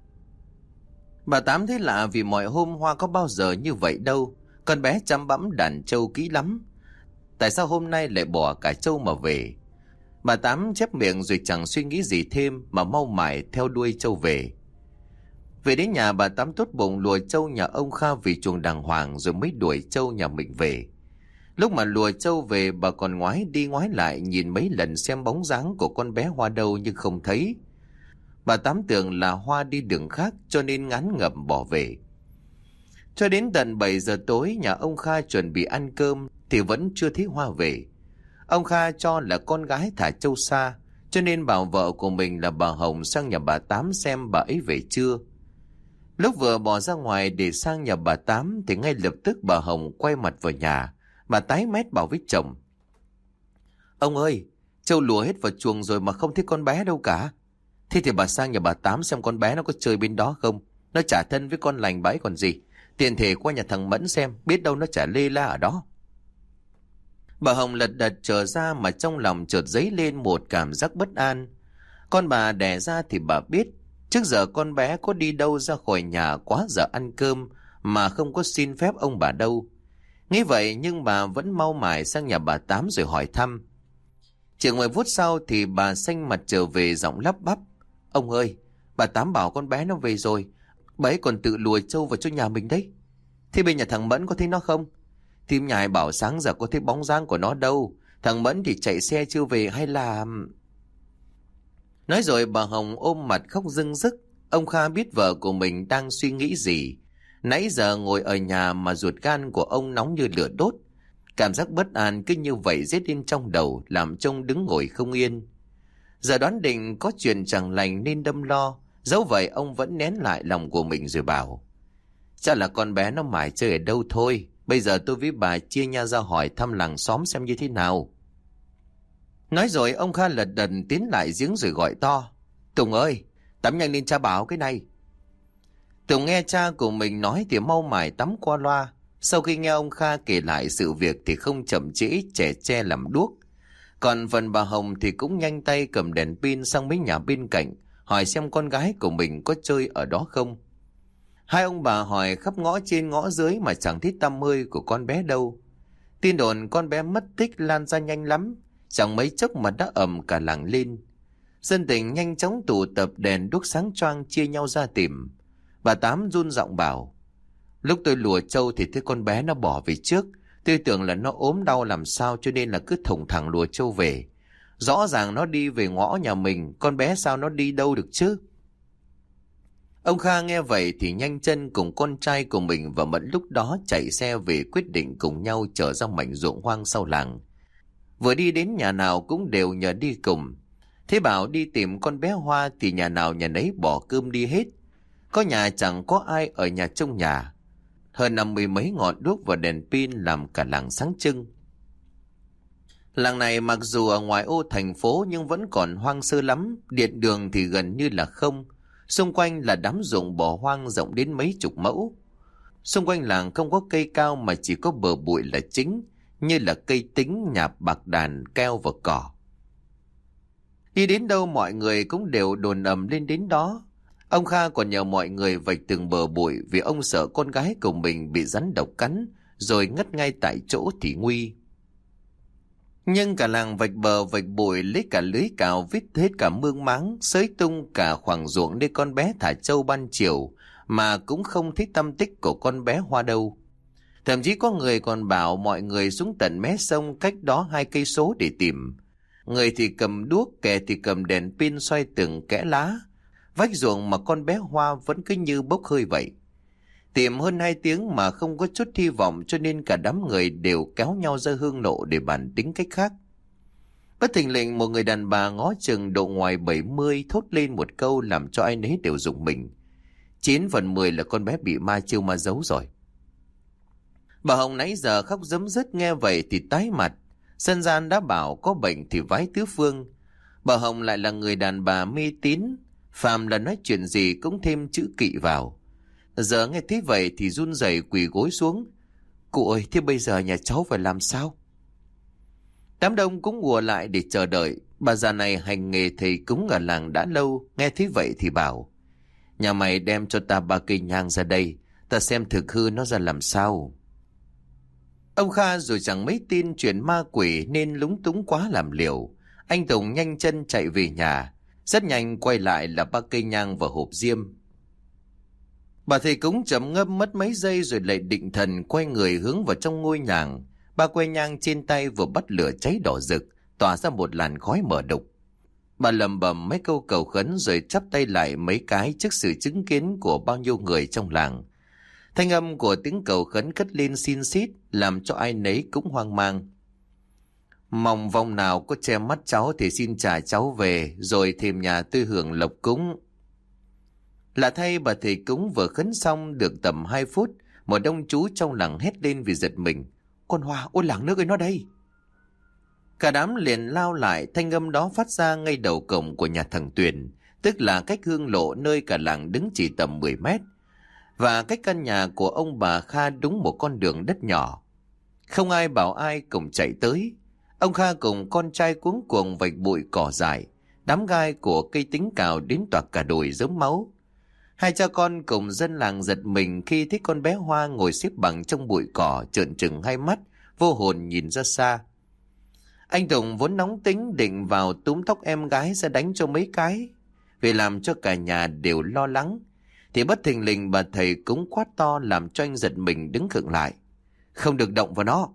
Bà Tám thấy lạ vì mọi hôm Hoa có bao giờ như vậy đâu, con bé chăm bẵm đàn trâu kỹ lắm. Tại sao hôm nay lại bỏ cả trâu mà về? Bà Tám chép miệng rồi chẳng suy nghĩ gì thêm mà mau mải theo đuôi trâu về. Về đến nhà, bà Tám tốt bụng lùa trâu nhà ông Kha vì chuồng đàng hoàng rồi mới đuổi trâu nhà mình về. Lúc mà lùa trâu về, bà còn ngoái đi ngoái lại nhìn mấy lần xem bóng dáng của con bé Hoa đâu nhưng không thấy. Bà Tám tưởng là Hoa đi đường khác cho nên ngán ngẩm bỏ về. Cho đến tận 7 giờ tối, nhà ông Kha chuẩn bị ăn cơm thì vẫn chưa thấy Hoa về. Ông Kha cho là con gái thả trâu xa, cho nên bảo vợ của mình là bà Hồng sang nhà bà Tám xem bà ấy về chưa. Lúc vừa bỏ ra ngoài để sang nhà bà Tám thì ngay lập tức bà Hồng quay mặt vào nhà. Bà tái mét bảo với chồng: "Ông ơi, trâu lùa hết vào chuồng rồi mà không thấy con bé đâu cả. Thế thì bà sang nhà bà Tám xem con bé nó có chơi bên đó không. Nó chả thân với con lành bà ấy còn gì. Tiện thể qua nhà thằng Mẫn xem, biết đâu nó chả lê la ở đó." Bà Hồng lật đật trở ra mà trong lòng chợt dấy lên một cảm giác bất an. Con bà đẻ ra thì bà biết, trước giờ con bé có đi đâu ra khỏi nhà quá giờ ăn cơm mà không có xin phép ông bà đâu. Nghĩ vậy nhưng bà vẫn mau mải sang nhà bà Tám rồi hỏi thăm. Chỉ 10 phút sau thì bà xanh mặt trở về giọng lắp bắp: "Ông ơi, bà Tám bảo con bé nó về rồi. Bà ấy còn tự lùa trâu vào cho nhà mình đấy. Thế bên nhà thằng Mẫn có thấy nó không? Thím nhà bảo sáng giờ có thấy bóng dáng của nó đâu. Thằng Mẫn thì chạy xe chưa về hay là..." Nói rồi bà Hồng ôm mặt khóc rưng rức. Ông Kha biết vợ của mình đang suy nghĩ gì. Nãy giờ ngồi ở nhà mà ruột gan của ông nóng như lửa đốt. Cảm giác bất an cứ như vậy giết lên trong đầu, làm trông đứng ngồi không yên. Giờ đoán định có chuyện chẳng lành nên đâm lo. Dẫu vậy ông vẫn nén lại lòng của mình rồi bảo: "Chắc là con bé nó mải chơi ở đâu thôi. Bây giờ tôi với bà chia nhau ra hỏi thăm làng xóm xem như thế nào." Nói rồi ông Kha lật đật tiến lại giếng rồi gọi to: "Tùng ơi, tắm nhanh lên cha bảo cái này." Tùng nghe cha của mình nói thì mau mải tắm qua loa. Sau khi nghe ông Kha kể lại sự việc thì không chậm trễ chẻ che làm đuốc. Còn phần bà Hồng thì cũng nhanh tay cầm đèn pin sang mấy nhà bên cạnh hỏi xem con gái của mình có chơi ở đó không. Hai ông bà hỏi khắp ngõ trên ngõ dưới mà chẳng thấy tăm hơi của con bé đâu. Tin đồn con bé mất tích lan ra nhanh lắm, chẳng mấy chốc mà đã ầm cả làng lên. Dân tình nhanh chóng tụ tập đèn đuốc sáng choang chia nhau ra tìm. Bà Tám run giọng bảo: "Lúc tôi lùa trâu thì thấy con bé nó bỏ về trước. Tôi tưởng là nó ốm đau làm sao cho nên là cứ thủng thẳng lùa trâu về. Rõ ràng nó đi về ngõ nhà mình, con bé sao nó đi đâu được chứ?" Ông Kha nghe vậy thì nhanh chân cùng con trai của mình và Mẫn lúc đó chạy xe về, quyết định cùng nhau trở ra mảnh ruộng hoang sau làng. Vừa đi đến nhà nào cũng đều nhờ đi cùng. Thế bảo đi tìm con bé Hoa thì nhà nào nhà nấy bỏ cơm đi hết. Có nhà chẳng có ai ở nhà trong nhà. Hơn 50 mấy ngọn đuốc và đèn pin làm cả làng sáng trưng. Làng này mặc dù ở ngoài ô thành phố nhưng vẫn còn hoang sơ lắm, điện đường thì gần như là không. Xung quanh là đám ruộng bỏ hoang rộng đến mấy chục mẫu. Xung quanh làng không có cây cao mà chỉ có bờ bụi là chính, như là cây tính, nhạp, bạc đàn, keo và cỏ. Đi đến đâu mọi người cũng đều đồn ầm lên đến đó. Ông Kha còn nhờ mọi người vạch từng bờ bụi vì ông sợ con gái của mình bị rắn độc cắn rồi ngất ngay tại chỗ thì nguy. Nhưng cả làng vạch bờ vạch bụi, lấy cả lưới cào vít hết cả mương máng, xới tung cả khoảng ruộng nơi con bé thả trâu ban chiều mà cũng không thấy tăm tích của con bé Hoa đâu. Thậm chí có người còn bảo mọi người xuống tận mé sông cách đó 2 cây số để tìm. Người thì cầm đuốc, kẻ thì cầm đèn pin xoay từng kẽ lá. Vách ruộng mà con bé Hoa vẫn cứ như bốc hơi vậy. Tìm hơn 2 tiếng mà không có chút hy vọng cho nên cả đám người đều kéo nhau ra hương lộ để bàn tính cách khác. Bất thình lình một người đàn bà ngó chừng độ ngoài 70 thốt lên một câu làm cho ai nấy đều rùng mình. 9 phần 10 là con bé bị ma chiêu ma giấu rồi. Bà Hồng nãy giờ khóc rấm rứt nghe vậy thì tái mặt. Dân gian đã bảo có bệnh thì vái tứ phương. Bà Hồng lại là người đàn bà mê tín, phàm là nói chuyện gì cũng thêm chữ kỵ vào. Giờ nghe thế vậy thì run rẩy quỳ gối xuống. "Cụ ơi, thế bây giờ nhà cháu phải làm sao?" Đám đông cũng ùa lại để chờ đợi. Bà già này hành nghề thầy cúng ở làng đã lâu, nghe thế vậy thì bảo: "Nhà mày đem cho ta 3 cây nhang ra đây, ta xem thực hư nó ra làm sao." Ông Kha rồi chẳng mấy tin chuyện ma quỷ nên lúng túng quá làm liều. Anh Tùng nhanh chân chạy về nhà. Rất nhanh quay lại là 3 cây nhang và hộp diêm. Bà thầy cúng trầm ngâm mất mấy giây rồi lại định thần quay người hướng vào trong ngôi làng. 3 que nhang trên tay vừa bắt lửa cháy đỏ rực, tỏa ra một làn khói mờ đục. Bà lẩm bẩm mấy câu cầu khấn rồi chắp tay lại mấy cái trước sự chứng kiến của bao nhiêu người trong làng. Thanh âm của tiếng cầu khấn cất lên xin xít, làm cho ai nấy cũng hoang mang. Mong vong nào có che mắt cháu thì xin trả cháu về, rồi thêm nhà tôi hưởng lộc cúng. Lạ thay, bà thầy cúng vừa khấn xong được tầm 2 phút, một ông chú trong làng hét lên vì giật mình. Con Hoa, ôi làng nước ơi, nó đây! Cả đám liền lao lại, thanh âm đó phát ra ngay đầu cổng của nhà thằng Tuyền, tức là cách hương lộ nơi cả làng đứng chỉ tầm 10 mét, và cách căn nhà của ông bà Kha đúng một con đường đất nhỏ. Không ai bảo ai cùng chạy tới. Ông Kha cùng con trai cuống cuồng vạch bụi cỏ dại, đám gai của cây tính cào đến toạc cả đùi giống máu. Hai cha con cùng dân làng giật mình khi thấy con bé Hoa ngồi xếp bằng trong bụi cỏ, trợn trừng hai mắt, vô hồn nhìn ra xa. Anh Tùng vốn nóng tính định vào túm tóc em gái ra đánh cho mấy cái, vì làm cho cả nhà đều lo lắng, thì bất thình lình bà thầy cúng quát to làm cho anh giật mình đứng khựng lại. Không được động vào nó.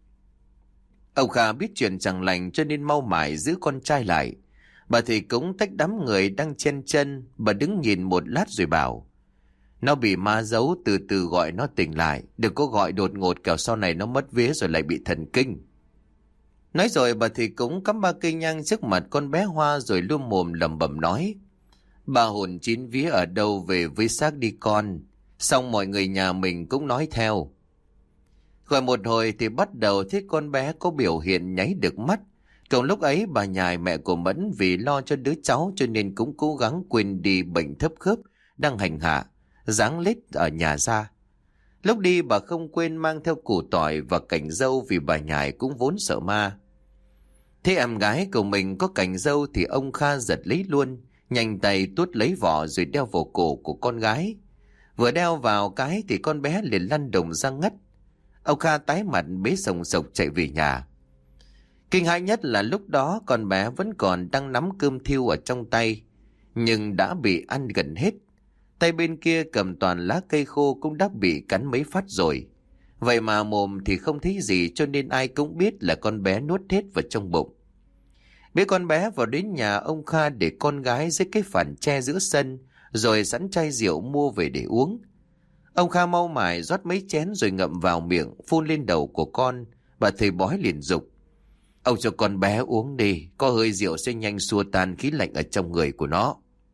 Ông Kha biết chuyện chẳng lành cho nên mau mải giữ con trai lại. Bà thầy cúng tách đám người đang chen chân, bà đứng nhìn một lát rồi bảo. Nó bị ma giấu, từ từ gọi nó tỉnh lại, đừng có gọi đột ngột kẻo sau này nó mất vía rồi lại bị thần kinh. Nói rồi bà thầy cúng cắm 3 cây nhang trước mặt con bé Hoa rồi luôn mồm lẩm bẩm nói. Bà hồn chín vía ở đâu về với xác đi con. Xong mọi người nhà mình cũng nói theo. Gọi một hồi thì bắt đầu thấy con bé có biểu hiện nháy được mắt. Trong lúc ấy bà nhài mẹ của Mẫn vì lo cho đứa cháu cho nên cũng cố gắng quên đi bệnh thấp khớp đang hành hạ, giáng lết ở nhà ra. Lúc đi bà không quên mang theo củ tỏi và cành dâu vì bà nhài cũng vốn sợ ma. Thế em gái của mình có cành dâu thì ông Kha giật lấy luôn, nhanh tay tuốt lấy vỏ rồi đeo vào cổ của con gái. Vừa đeo vào cái thì con bé liền lăn đùng ra ngất. Ông Kha tái mặt bế sồng sộc chạy về nhà. Kinh hãi nhất là lúc đó con bé vẫn còn đang nắm cơm thiêu ở trong tay, nhưng đã bị ăn gần hết. Tay bên kia cầm toàn lá cây khô cũng đã bị cắn mấy phát rồi. Vậy mà mồm thì không thấy gì cho nên ai cũng biết là con bé nuốt hết vào trong bụng. Bế con bé vào đến nhà ông Kha để con gái dưới cái phản tre giữa sân, rồi sẵn chai rượu mua về để uống. Ông Kha mau mải rót mấy chén rồi ngậm vào miệng, phun lên đầu của con. Bà thầy bói liền giục. Ông cho con bé uống đi, có hơi rượu sẽ nhanh xua tan khí lạnh ở trong người của nó.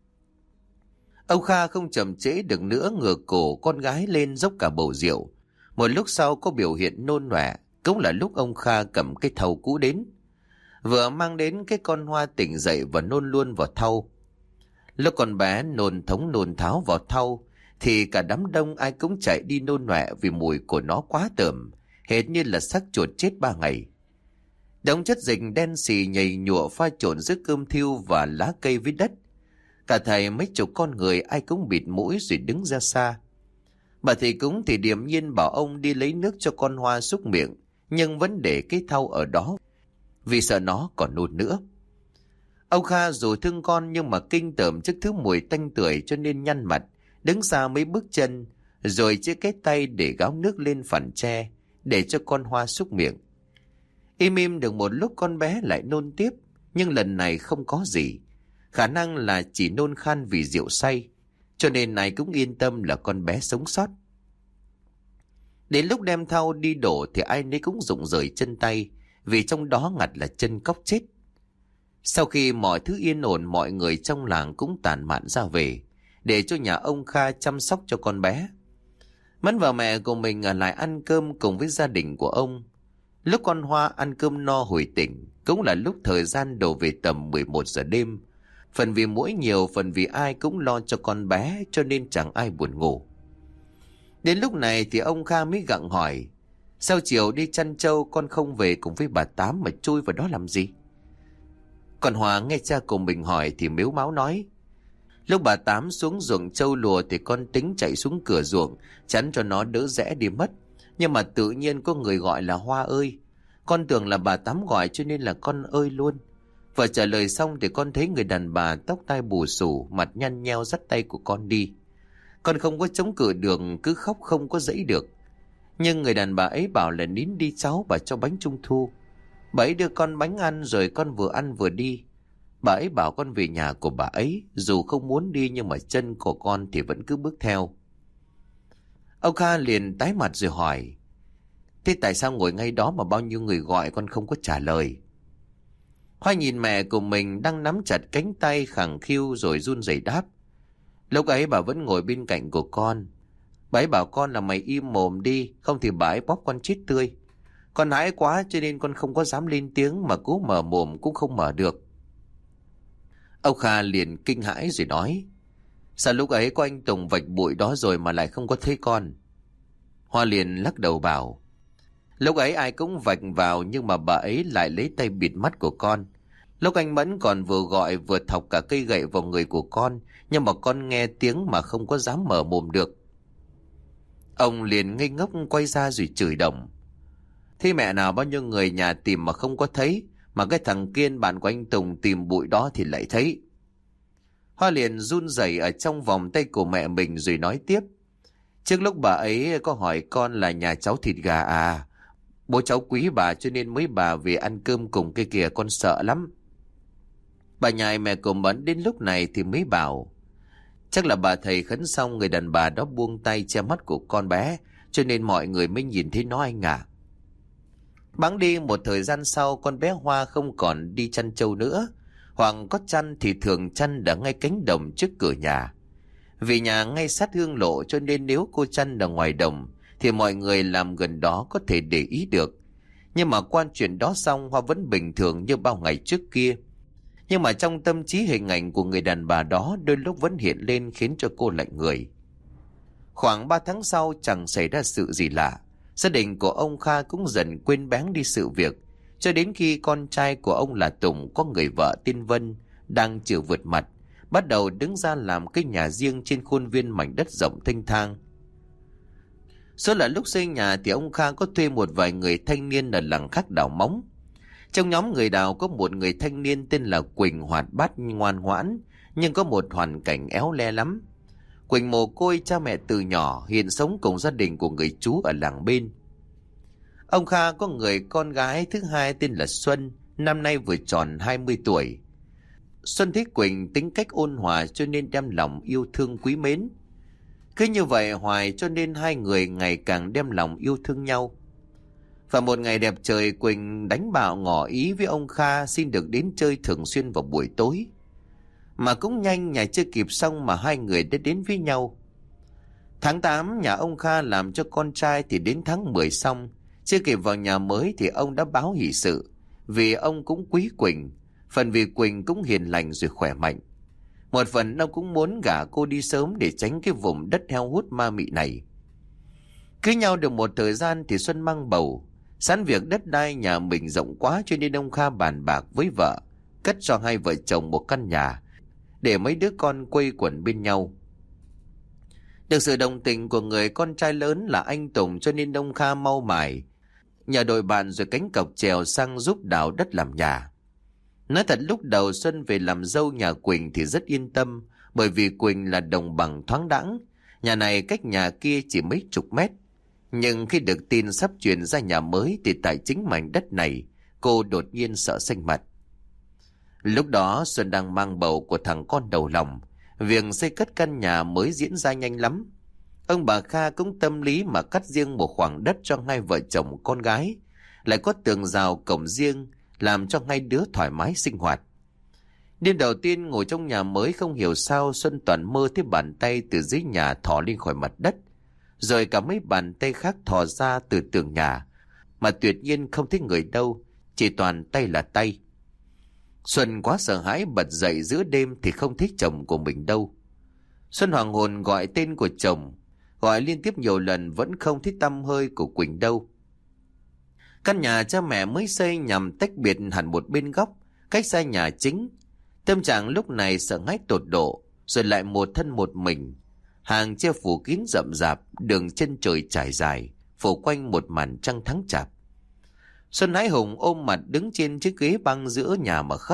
Ông Kha không chậm trễ được nữa, ngửa cổ con gái lên dốc cả bầu rượu. Một lúc sau có biểu hiện nôn nọe, cũng là lúc ông Kha cầm cái thau cũ đến. Vừa mang đến cái con Hoa tỉnh dậy và nôn luôn vào thau. Lúc con bé nôn thống nôn tháo vào thau, thì cả đám đông ai cũng chạy đi nôn nọe vì mùi của nó quá tởm, hệt như là xác chuột chết 3 ngày. Đống chất dịch đen xì nhầy nhụa pha trộn giữa cơm thiêu và lá cây với đất. Cả thầy mấy chục con người ai cũng bịt mũi rồi đứng ra xa. Bà thầy cúng thì điềm nhiên bảo ông đi lấy nước cho con Hoa súc miệng, nhưng vẫn để cái thau ở đó vì sợ nó còn nôn nữa. Ông Kha dù thương con nhưng mà kinh tởm trước thứ mùi tanh tưởi cho nên nhăn mặt, đứng xa mấy bước chân, rồi chia cái tay để gáo nước lên phản tre để cho con Hoa súc miệng. Im im được một lúc con bé lại nôn tiếp, nhưng lần này không có gì. Khả năng là chỉ nôn khan vì rượu say, cho nên này cũng yên tâm là con bé sống sót. Đến lúc đem thau đi đổ thì ai nấy cũng rụng rời chân tay, vì trong đó ngặt là chân cóc chết. Sau khi mọi thứ yên ổn, mọi người trong làng cũng tản mạn ra về, để cho nhà ông Kha chăm sóc cho con bé. Mẫn và mẹ của mình ở lại ăn cơm cùng với gia đình của ông. Lúc con Hoa ăn cơm no hồi tỉnh, cũng là lúc thời gian đổ về tầm 11 giờ đêm. Phần vì muỗi nhiều, phần vì ai cũng lo cho con bé cho nên chẳng ai buồn ngủ. Đến lúc này thì ông Kha mới gặng hỏi, sao chiều đi chăn trâu con không về cùng với bà Tám mà chui vào đó làm gì? Còn Hòa nghe cha của mình hỏi thì mếu máo nói, lúc bà Tám xuống ruộng trâu lùa thì con tính chạy xuống cửa ruộng chắn cho nó đỡ rẽ đi mất. Nhưng mà tự nhiên có người gọi là Hoa ơi. Con tưởng là bà Tám gọi cho nên là con ơi luôn. Vợ trả lời xong thì con thấy người đàn bà tóc tai bù xù, mặt nhăn nheo dắt tay của con đi. Con không có chống cự được, cứ khóc không có dãy được. Nhưng người đàn bà ấy bảo là nín đi cháu, bà cho bánh trung thu. Bà ấy đưa con bánh ăn rồi con vừa ăn vừa đi. Bà ấy bảo con về nhà của bà ấy, dù không muốn đi nhưng mà chân của con thì vẫn cứ bước theo. Ông Kha liền tái mặt rồi hỏi: thế tại sao ngồi ngay đó mà bao nhiêu người gọi con không có trả lời? Hoa nhìn mẹ của mình đang nắm chặt cánh tay khẳng khiu rồi run rẩy đáp: lúc ấy bà vẫn ngồi bên cạnh của con. Bà ấy bảo con là mày im mồm đi, không thì bà ấy bóp con chết tươi. Con hãi quá cho nên con không có dám lên tiếng, mà cố mở mồm cũng không mở được. Ông Kha liền kinh hãi rồi nói: sao lúc ấy có anh Tùng vạch bụi đó rồi mà lại không có thấy con? Hoa liền lắc đầu bảo: lúc ấy ai cũng vạch vào, nhưng mà bà ấy lại lấy tay bịt mắt của con. Lúc anh Mẫn còn vừa gọi vừa thọc cả cây gậy vào người của con, nhưng mà con nghe tiếng mà không có dám mở mồm được. Ông liền ngây ngốc quay ra rồi chửi đồng: thế mẹ nào bao nhiêu người nhà tìm mà không có thấy, mà cái thằng Kiên bạn của anh Tùng tìm bụi đó thì lại thấy. Hoa liền run rẩy ở trong vòng tay của mẹ mình rồi nói tiếp: trước lúc bà ấy có hỏi con là nhà cháu thịt gà à, bố cháu quý bà cho nên mới bà về ăn cơm cùng cái kìa, con sợ lắm. Bà nhài mẹ của Mẫn đến lúc này thì mới bảo: chắc là bà thầy khấn xong người đàn bà đó buông tay che mắt của con bé, cho nên mọi người mới nhìn thấy nó anh ạ. Bẵng đi một thời gian sau, con bé Hoa không còn đi chăn trâu nữa, hoặc có chăn thì thường chăn ở ngay cánh đồng trước cửa nhà. Vì nhà ngay sát hương lộ cho nên nếu cô chăn ở ngoài đồng thì mọi người làm gần đó có thể để ý được. Nhưng mà qua chuyện đó xong, Hoa vẫn bình thường như bao ngày trước kia. Nhưng mà trong tâm trí hình ảnh của người đàn bà đó đôi lúc vẫn hiện lên khiến cho cô lạnh người. Khoảng 3 tháng sau chẳng xảy ra sự gì lạ. Gia đình của ông Kha cũng dần quên bén đi sự việc, cho đến khi con trai của ông là Tùng có người vợ tên Vân đang chịu vượt mặt, bắt đầu đứng ra làm cái nhà riêng trên khuôn viên mảnh đất rộng thênh thang. Số là lúc xây nhà thì ông Kha có thuê một vài người thanh niên ở làng khác đào móng. Trong nhóm người đào có một người thanh niên tên là Quỳnh, hoạt bát ngoan ngoãn, nhưng có một hoàn cảnh éo le lắm. Quỳnh mồ côi cha mẹ từ nhỏ, hiện sống cùng gia đình của người chú ở làng bên. Ông Kha có người con gái thứ hai tên là Xuân, năm nay vừa tròn 20 tuổi. Xuân thấy Quỳnh tính cách ôn hòa cho nên đem lòng yêu thương quý mến. Cứ như vậy hoài cho nên hai người ngày càng đem lòng yêu thương nhau. Và một ngày đẹp trời, Quỳnh đánh bạo ngỏ ý với ông Kha xin được đến chơi thường xuyên vào buổi tối. Mà cũng nhanh, nhà chưa kịp xong mà hai người đã đến với nhau. Tháng 8 nhà ông Kha làm cho con trai thì đến tháng 10 xong. Chưa kịp vào nhà mới thì ông đã báo hỷ sự, vì ông cũng quý Quỳnh. Phần vì Quỳnh cũng hiền lành rồi khỏe mạnh. Một phần ông cũng muốn gả cô đi sớm để tránh cái vùng đất heo hút ma mị này. Cưới nhau được một thời gian thì Xuân mang bầu. Sẵn việc đất đai nhà mình rộng quá cho nên ông Kha bàn bạc với vợ cất cho hai vợ chồng một căn nhà để mấy đứa con quây quần bên nhau. Được sự đồng tình của người con trai lớn là anh Tùng cho nên ông Kha mau mải nhờ đội bạn rồi cánh cọc chèo sang giúp đào đất làm nhà. Nói thật lúc đầu Xuân về làm dâu nhà Quỳnh thì rất yên tâm, bởi vì Quỳnh là đồng bằng thoáng đãng, nhà này cách nhà kia chỉ mấy chục mét. Nhưng khi được tin sắp chuyển ra nhà mới thì tại chính mảnh đất này, cô đột nhiên sợ xanh mặt. Lúc đó Xuân đang mang bầu của thằng con đầu lòng, việc xây cất căn nhà mới diễn ra nhanh lắm. Ông bà Kha cũng tâm lý mà cắt riêng một khoảng đất cho hai vợ chồng con gái, lại có tường rào cổng riêng, làm cho hai đứa thoải mái sinh hoạt. Đêm đầu tiên ngồi trong nhà mới, không hiểu sao Xuân toàn mơ thấy bàn tay từ dưới nhà thò lên khỏi mặt đất, rồi cả mấy bàn tay khác thò ra từ tường nhà, mà tuyệt nhiên không thấy người đâu, chỉ toàn tay là tay. Xuân quá sợ hãi bật dậy giữa đêm thì không thấy chồng của mình đâu. Xuân hoàng hồn gọi tên của chồng, gọi liên tiếp nhiều lần vẫn không thấy tăm hơi của Quỳnh đâu. Căn nhà cha mẹ mới xây nhằm tách biệt hẳn một bên góc, cách xa nhà chính. Tâm trạng lúc này sợ hãi tột độ, rồi lại một thân một mình. Hàng che phủ kín rậm rạp, đường chân trời trải dài, phủ quanh một màn trăng tháng chạp. Xuân hãi hùng ôm mặt đứng trên chiếc ghế băng giữa nhà mà khóc,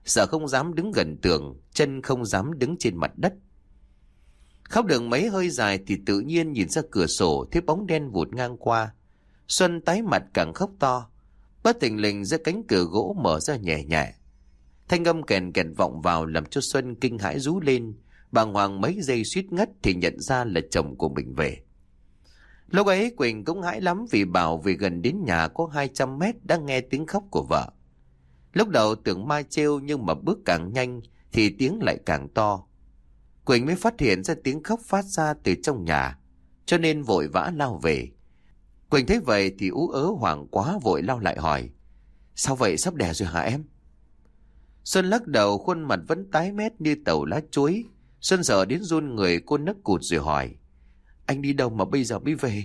sợ không dám đứng gần tường, chân không dám đứng trên mặt đất. Khóc được mấy hơi dài thì tự nhiên nhìn ra cửa sổ thấy bóng đen vụt ngang qua. Xuân tái mặt càng khóc to. Bất thình lình ra cánh cửa gỗ mở ra nhẹ nhẹ. Thanh âm kèn kèn vọng vào làm cho Xuân kinh hãi rú lên. Bàng hoàng mấy giây suýt ngất thì nhận ra là chồng của mình về. Lúc ấy Quỳnh cũng hãi lắm vì bảo về gần đến nhà có 200 mét đã nghe tiếng khóc của vợ. Lúc đầu tưởng ma trêu nhưng mà bước càng nhanh thì tiếng lại càng to. Quỳnh mới phát hiện ra tiếng khóc phát ra từ trong nhà, cho nên vội vã lao về. Quỳnh thấy vậy thì ú ớ hoảng quá vội lao lại hỏi: Sao vậy, sắp đẻ rồi hả em? Xuân lắc đầu, khuôn mặt vẫn tái mét như tàu lá chuối. Xuân sợ đến run người, cô nấc cụt rồi hỏi: Anh đi đâu mà bây giờ mới về?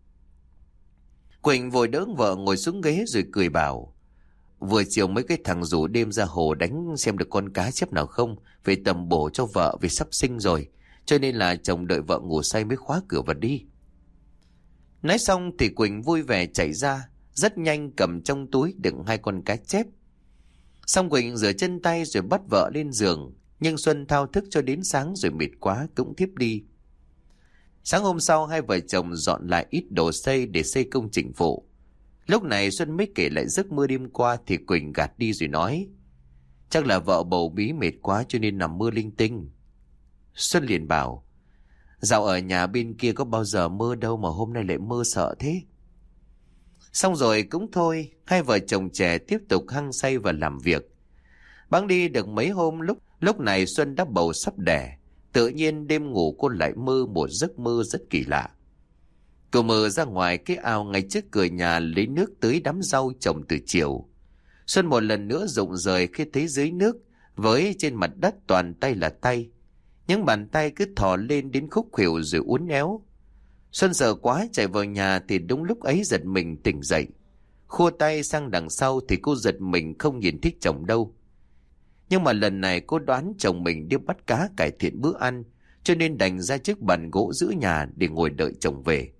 Quỳnh vội đỡ vợ ngồi xuống ghế rồi cười bảo: Vừa chiều mấy cái thằng rủ đêm ra hồ đánh xem được con cá chép nào không, về tầm bổ cho vợ vì sắp sinh rồi, cho nên là chồng đợi vợ ngủ say mới khóa cửa và đi. Nói xong thì Quỳnh vui vẻ chạy ra, rất nhanh cầm trong túi đựng 2 con cá chép. Xong Quỳnh rửa chân tay rồi bắt vợ lên giường, nhưng Xuân thao thức cho đến sáng rồi mệt quá cũng thiếp đi. Sáng hôm sau 2 vợ chồng dọn lại ít đồ xây để xây công trình phụ. Lúc này Xuân mới kể lại giấc mơ đêm qua thì Quỳnh gạt đi rồi nói: Chắc là vợ bầu bí mệt quá cho nên nằm mơ linh tinh. Xuân liền bảo: Dạo ở nhà bên kia có bao giờ mơ đâu mà hôm nay lại mơ sợ thế. Xong rồi cũng thôi, 2 vợ chồng trẻ tiếp tục hăng say và làm việc. Bẵng đi được mấy hôm, lúc này Xuân đã bầu sắp đẻ. Tự nhiên đêm ngủ cô lại mơ một giấc mơ rất kỳ lạ. Cô mơ ra ngoài cái ao ngay trước cửa nhà lấy nước tưới đám rau trồng từ chiều. Xuân một lần nữa rụng rời khi thấy dưới nước, với trên mặt đất toàn tay là tay. Những bàn tay cứ thò lên đến khúc khuỷu rồi uốn éo. Xuân sợ quá chạy vào nhà thì đúng lúc ấy giật mình tỉnh dậy. Khua tay sang đằng sau thì cô giật mình không nhìn thấy chồng đâu. Nhưng mà lần này cô đoán chồng mình đi bắt cá cải thiện bữa ăn, cho nên đành ra chiếc bàn gỗ giữ nhà để ngồi đợi chồng về.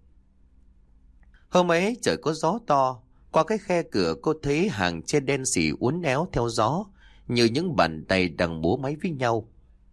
Hôm ấy trời có gió to, qua cái khe cửa cô thấy hàng tre đen xỉ uốn éo theo gió, như những bàn tay đang múa máy với nhau.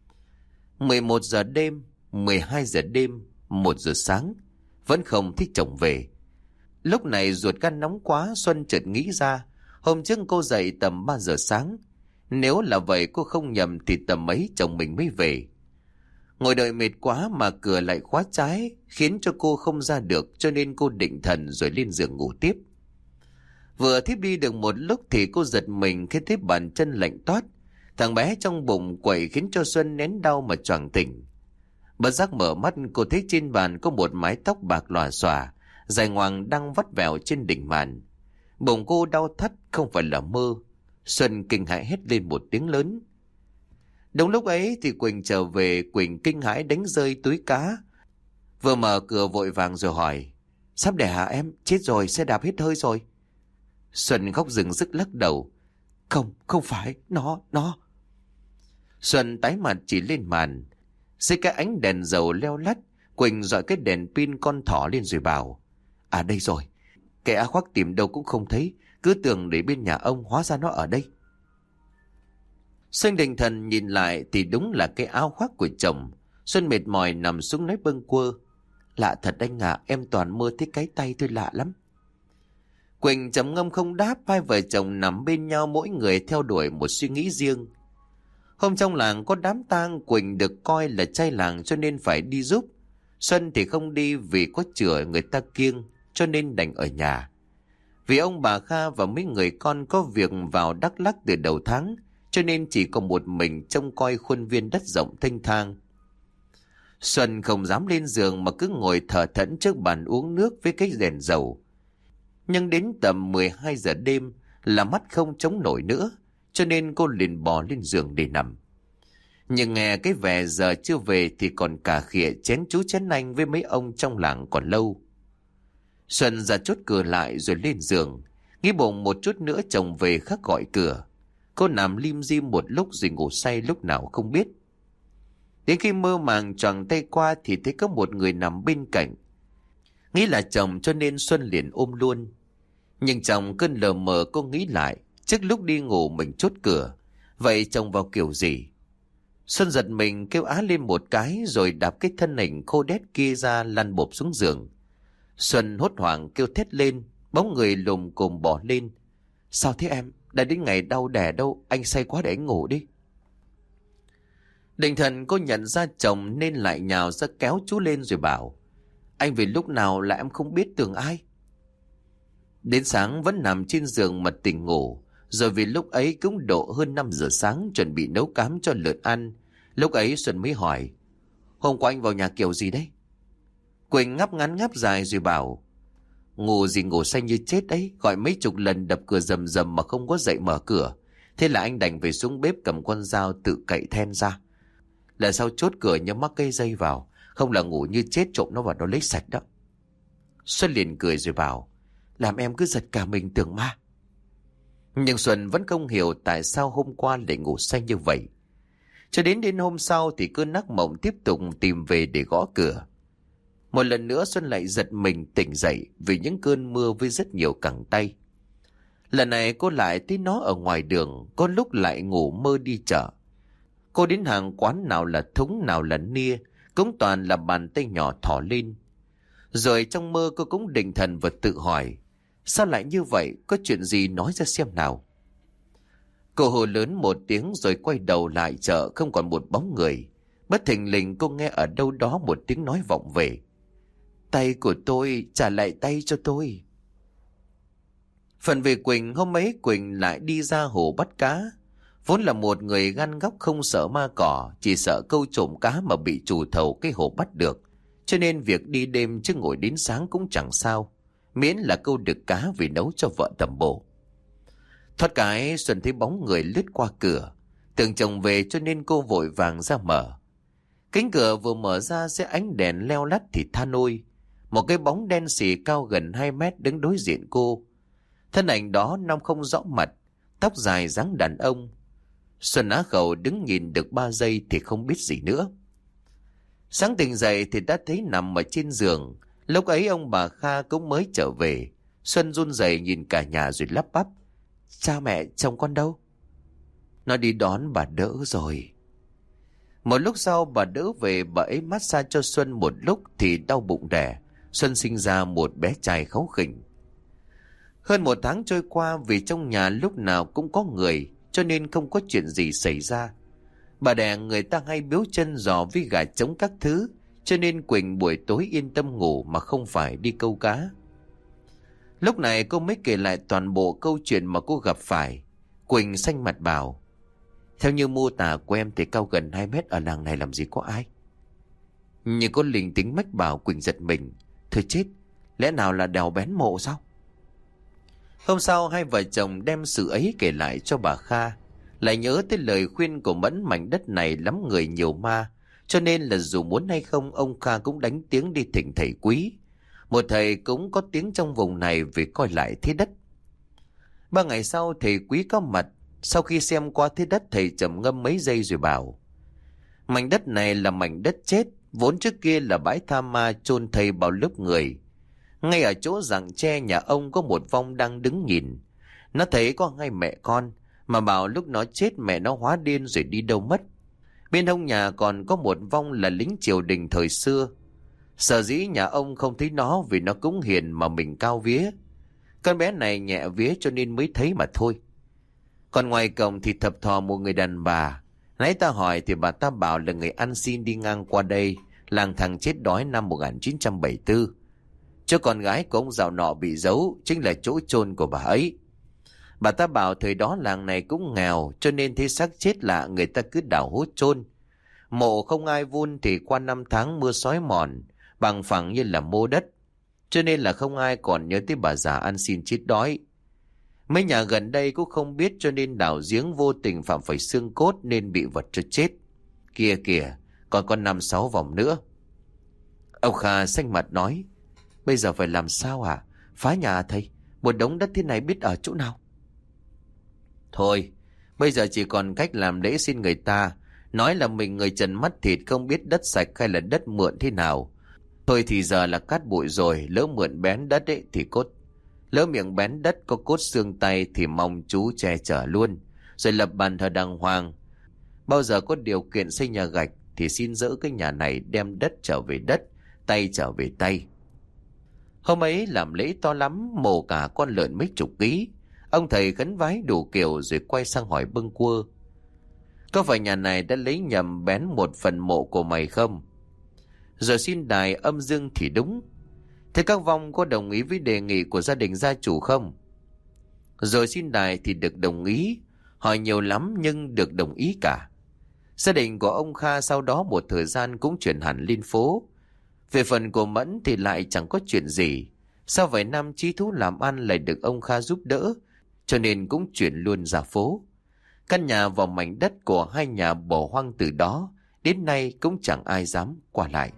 11 giờ đêm, 12 giờ đêm, 1 giờ sáng, vẫn không thấy chồng về. Lúc này ruột gan nóng quá, Xuân chợt nghĩ ra, hôm trước cô dậy tầm 3 giờ sáng. Nếu là vậy cô không nhầm thì tầm ấy chồng mình mới về. Ngồi đợi mệt quá mà cửa lại khóa trái, khiến cho cô không ra được, cho nên cô định thần rồi lên giường ngủ tiếp. Vừa thiếp đi được một lúc thì cô giật mình khi thấy bàn chân lạnh toát. Thằng bé trong bụng quậy khiến cho Xuân nén đau mà choàng tỉnh. Bất giác mở mắt, cô thấy trên bàn có một mái tóc bạc lòa xòa, dài ngoằng đang vắt vẻo trên đỉnh màn. Bụng cô đau thắt không phải là mơ. Xuân kinh hãi hét lên một tiếng lớn. Đúng lúc ấy thì Quỳnh trở về. Quỳnh kinh hãi đánh rơi túi cá, vừa mở cửa vội vàng rồi hỏi: Sắp đẻ hả em? Chết rồi, xe đạp hết hơi rồi. Xuân khóc rừng rức lắc đầu: Không phải, nó. Xuân tái mặt chỉ lên màn. Dưới cái ánh đèn dầu leo lắt, Quỳnh dọi cái đèn pin con thỏ lên rồi bảo: À đây rồi. Cái áo khoác tìm đâu cũng không thấy, cứ tưởng để bên nhà ông, hóa ra nó ở đây. Xuân định thần nhìn lại thì đúng là cái áo khoác của chồng. Xuân mệt mỏi nằm xuống nói bâng quơ: Lạ thật anh ạ, em toàn mơ thấy cái tay thôi, lạ lắm. Quỳnh trầm ngâm không đáp. 2 vợ chồng nằm bên nhau, mỗi người theo đuổi một suy nghĩ riêng. Hôm trong làng có đám tang, Quỳnh được coi là trai làng cho nên phải đi giúp. Xuân thì không đi vì có chửa người ta kiêng, cho nên đành ở nhà. Vì ông bà Kha và mấy người con có việc vào Đắk Lắk từ đầu tháng, cho nên chỉ có một mình trông coi khuôn viên đất rộng thênh thang. Xuân không dám lên giường mà cứ ngồi thở thẫn trước bàn uống nước với cái đèn dầu. Nhưng đến tầm 12 giờ đêm là mắt không chống nổi nữa, cho nên cô liền bò lên giường để nằm. Nhưng nghe cái vẻ giờ chưa về thì còn cả khịa chén chú chén anh với mấy ông trong làng còn lâu. Xuân ra chốt cửa lại rồi lên giường, nghĩ bụng một chút nữa chồng về khắc gọi cửa. Cô nằm lim dim một lúc rồi ngủ say lúc nào không biết. Đến khi mơ màng choàng tay qua thì thấy có một người nằm bên cạnh. Nghĩ là chồng cho nên Xuân liền ôm luôn. Nhưng trong cơn lờ mờ cô nghĩ lại, trước lúc đi ngủ mình chốt cửa, Vậy trông vào kiểu gì? Xuân giật mình kêu á lên một cái rồi đạp cái thân hình khô đét kia ra lăn bộp xuống giường. Xuân hốt hoảng kêu thét lên, bóng người lùm cùm bỏ lên. Sao thế em? Đã đến ngày đau đẻ đâu, anh say quá để anh ngủ đi. Định thần cô nhận ra chồng nên lại nhào ra kéo chú lên rồi bảo. Anh vì lúc nào là em không biết tưởng ai. Đến sáng vẫn nằm trên giường mà tỉnh ngủ. Rồi vì lúc ấy cũng độ hơn 5 giờ sáng chuẩn bị nấu cám cho lợn ăn. Lúc ấy Xuân mới hỏi. Hôm qua anh vào nhà kiểu gì đấy? Quỳnh ngáp ngắn ngáp dài rồi bảo. Ngủ gì ngủ say như chết đấy. Gọi mấy chục lần đập cửa rầm rầm mà không có dậy mở cửa. Thế là anh đành về xuống bếp cầm con dao tự cậy then ra. Là sau chốt cửa nhớ mắc cây dây vào. Không là ngủ như chết trộm nó vào nó lấy sạch đó. Xuân liền cười rồi bảo. Làm em cứ giật cả mình tưởng ma. Nhưng Xuân vẫn không hiểu tại sao hôm qua lại ngủ say như vậy. Cho đến hôm sau thì cơn ác mộng tiếp tục tìm về để gõ cửa. Một lần nữa Xuân lại giật mình tỉnh dậy vì những cơn mưa với rất nhiều cẳng tay. Lần này cô lại thấy nó ở ngoài đường, có lúc lại ngủ mơ đi chợ. Cô đến hàng quán nào là thúng nào là nia, cũng toàn là bàn tay nhỏ thỏ lên. Rồi trong mơ cô cũng định thần và tự hỏi, sao lại như vậy, có chuyện gì nói ra xem nào. Cô hô lớn một tiếng rồi quay đầu lại chợ không còn một bóng người. Bất thình lình cô nghe ở đâu đó một tiếng nói vọng về. Tay của tôi, trả lại tay cho tôi. Phần về Quỳnh, hôm ấy Quỳnh lại đi ra hồ bắt cá. Vốn là một người gan góc không sợ ma cỏ, chỉ sợ câu trộm cá mà bị chủ thầu cái hồ bắt được. Cho nên việc đi đêm chứ ngồi đến sáng cũng chẳng sao, miễn là câu được cá vì nấu cho vợ tẩm bổ. Thoát cái Xuân thấy bóng người lướt qua cửa, tưởng chồng về cho nên cô vội vàng ra mở. Cánh cửa vừa mở ra dưới ánh đèn leo lắt thì than ôi, một cái bóng đen xì cao gần 2 mét đứng đối diện cô. Thân ảnh đó năm không rõ mặt, tóc dài dáng đàn ông. Xuân á khẩu đứng nhìn được 3 giây thì không biết gì nữa. Sáng tỉnh dậy thì đã thấy nằm ở trên giường. Lúc ấy ông bà Kha cũng mới trở về. Xuân run rẩy nhìn cả nhà rồi lắp bắp. Cha mẹ chồng con đâu? Nó đi đón bà Đỡ rồi. Một lúc sau bà Đỡ về, bà ấy massage cho Xuân một lúc thì đau bụng đẻ. Xuân sinh ra một bé trai kháu khỉnh. Hơn 1 tháng trôi qua, vì trong nhà lúc nào cũng có người cho nên không có chuyện gì xảy ra. Bà đẻ người ta hay biếu chân giò với gà trống các thứ, cho nên Quỳnh buổi tối yên tâm ngủ mà không phải đi câu cá. Lúc này cô mới kể lại toàn bộ câu chuyện mà cô gặp phải. Quỳnh xanh mặt bảo, theo như mô tả của em thì cao gần 2 mét ở làng này làm gì có ai. Nhưng có linh tính mách bảo Quỳnh giật mình. Thôi chết, lẽ nào là đèo bén mộ sao? Hôm sau hai vợ chồng đem sự ấy kể lại cho bà Kha. Lại nhớ tới lời khuyên của Mẫn, mảnh đất này lắm người nhiều ma, cho nên là dù muốn hay không ông Kha cũng đánh tiếng đi thỉnh thầy quý. Một thầy cũng có tiếng trong vùng này về coi lại thế đất. 3 ngày sau thầy quý có mặt. Sau khi xem qua thế đất, thầy trầm ngâm mấy giây rồi bảo, mảnh đất này là mảnh đất chết, vốn trước kia là bãi tha ma chôn thây bao lớp người. Ngay ở chỗ rặng tre nhà ông có một vong đang đứng nhìn. Nó thấy có 2 mẹ con, mà bảo lúc nó chết mẹ nó hóa điên rồi đi đâu mất. Bên hông nhà còn có một vong là lính triều đình thời xưa. Sở dĩ nhà ông không thấy nó vì nó cũng hiền mà mình cao vía. Con bé này nhẹ vía cho nên mới thấy mà thôi. Còn ngoài cổng thì thập thò một người đàn bà. Nãy ta hỏi thì bà ta bảo là người ăn xin đi ngang qua đây, làng thằng chết đói năm 1974. Cho con gái của ông giàu nọ bị giấu, chính là chỗ chôn của bà ấy. Bà ta bảo thời đó làng này cũng nghèo, cho nên thấy xác chết lạ người ta cứ đào hố chôn. Mộ không ai vun thì qua 5 tháng mưa xói mòn, bằng phẳng như là mô đất. Cho nên là không ai còn nhớ tới bà già ăn xin chết đói. Mấy nhà gần đây cũng không biết cho nên đào giếng vô tình phạm phải xương cốt nên bị vật cho chết. Kìa kìa, còn có 5-6 vòng nữa. Ông Kha xanh mặt nói, bây giờ phải làm sao hả? Phá nhà thầy, một đống đất thế này biết ở chỗ nào? Thôi, bây giờ chỉ còn cách làm lễ xin người ta, nói là mình người trần mắt thịt không biết đất sạch hay là đất mượn thế nào. Thôi thì giờ là cát bụi rồi, lỡ mượn bén đất ấy thì cốt. Lỡ miệng bén đất có cốt xương tay thì mong chú che chở luôn. rồi lập bàn thờ đàng hoàng. Bao giờ có điều kiện xây nhà gạch thì xin dỡ cái nhà này, đem đất trở về đất, tay trở về tay. Hôm ấy làm lễ to lắm, mổ cả con lợn mấy chục ký. Ông thầy khấn vái đủ kiểu rồi quay sang hỏi bâng quơ: có phải nhà này đã lấy nhầm bén một phần mộ của mày không? Rồi xin đài âm dương thì đúng. Thế các vong có đồng ý với đề nghị của gia đình gia chủ không? Rồi xin đài thì được đồng ý. Hỏi nhiều lắm nhưng được đồng ý cả. Gia đình của ông Kha sau đó một thời gian cũng chuyển hẳn lên phố. Về phần của Mẫn thì lại chẳng có chuyện gì. Sau vài năm chí thú làm ăn lại được ông Kha giúp đỡ, cho nên cũng chuyển luôn ra phố. Căn nhà vào mảnh đất của hai nhà bỏ hoang từ đó đến nay cũng chẳng ai dám qua lại.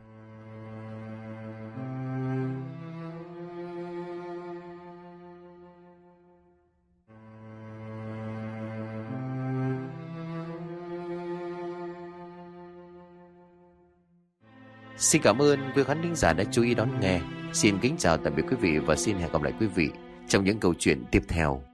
Xin cảm ơn quý khán thính giả đã chú ý đón nghe. Xin kính chào tạm biệt quý vị và xin hẹn gặp lại quý vị trong những câu chuyện tiếp theo.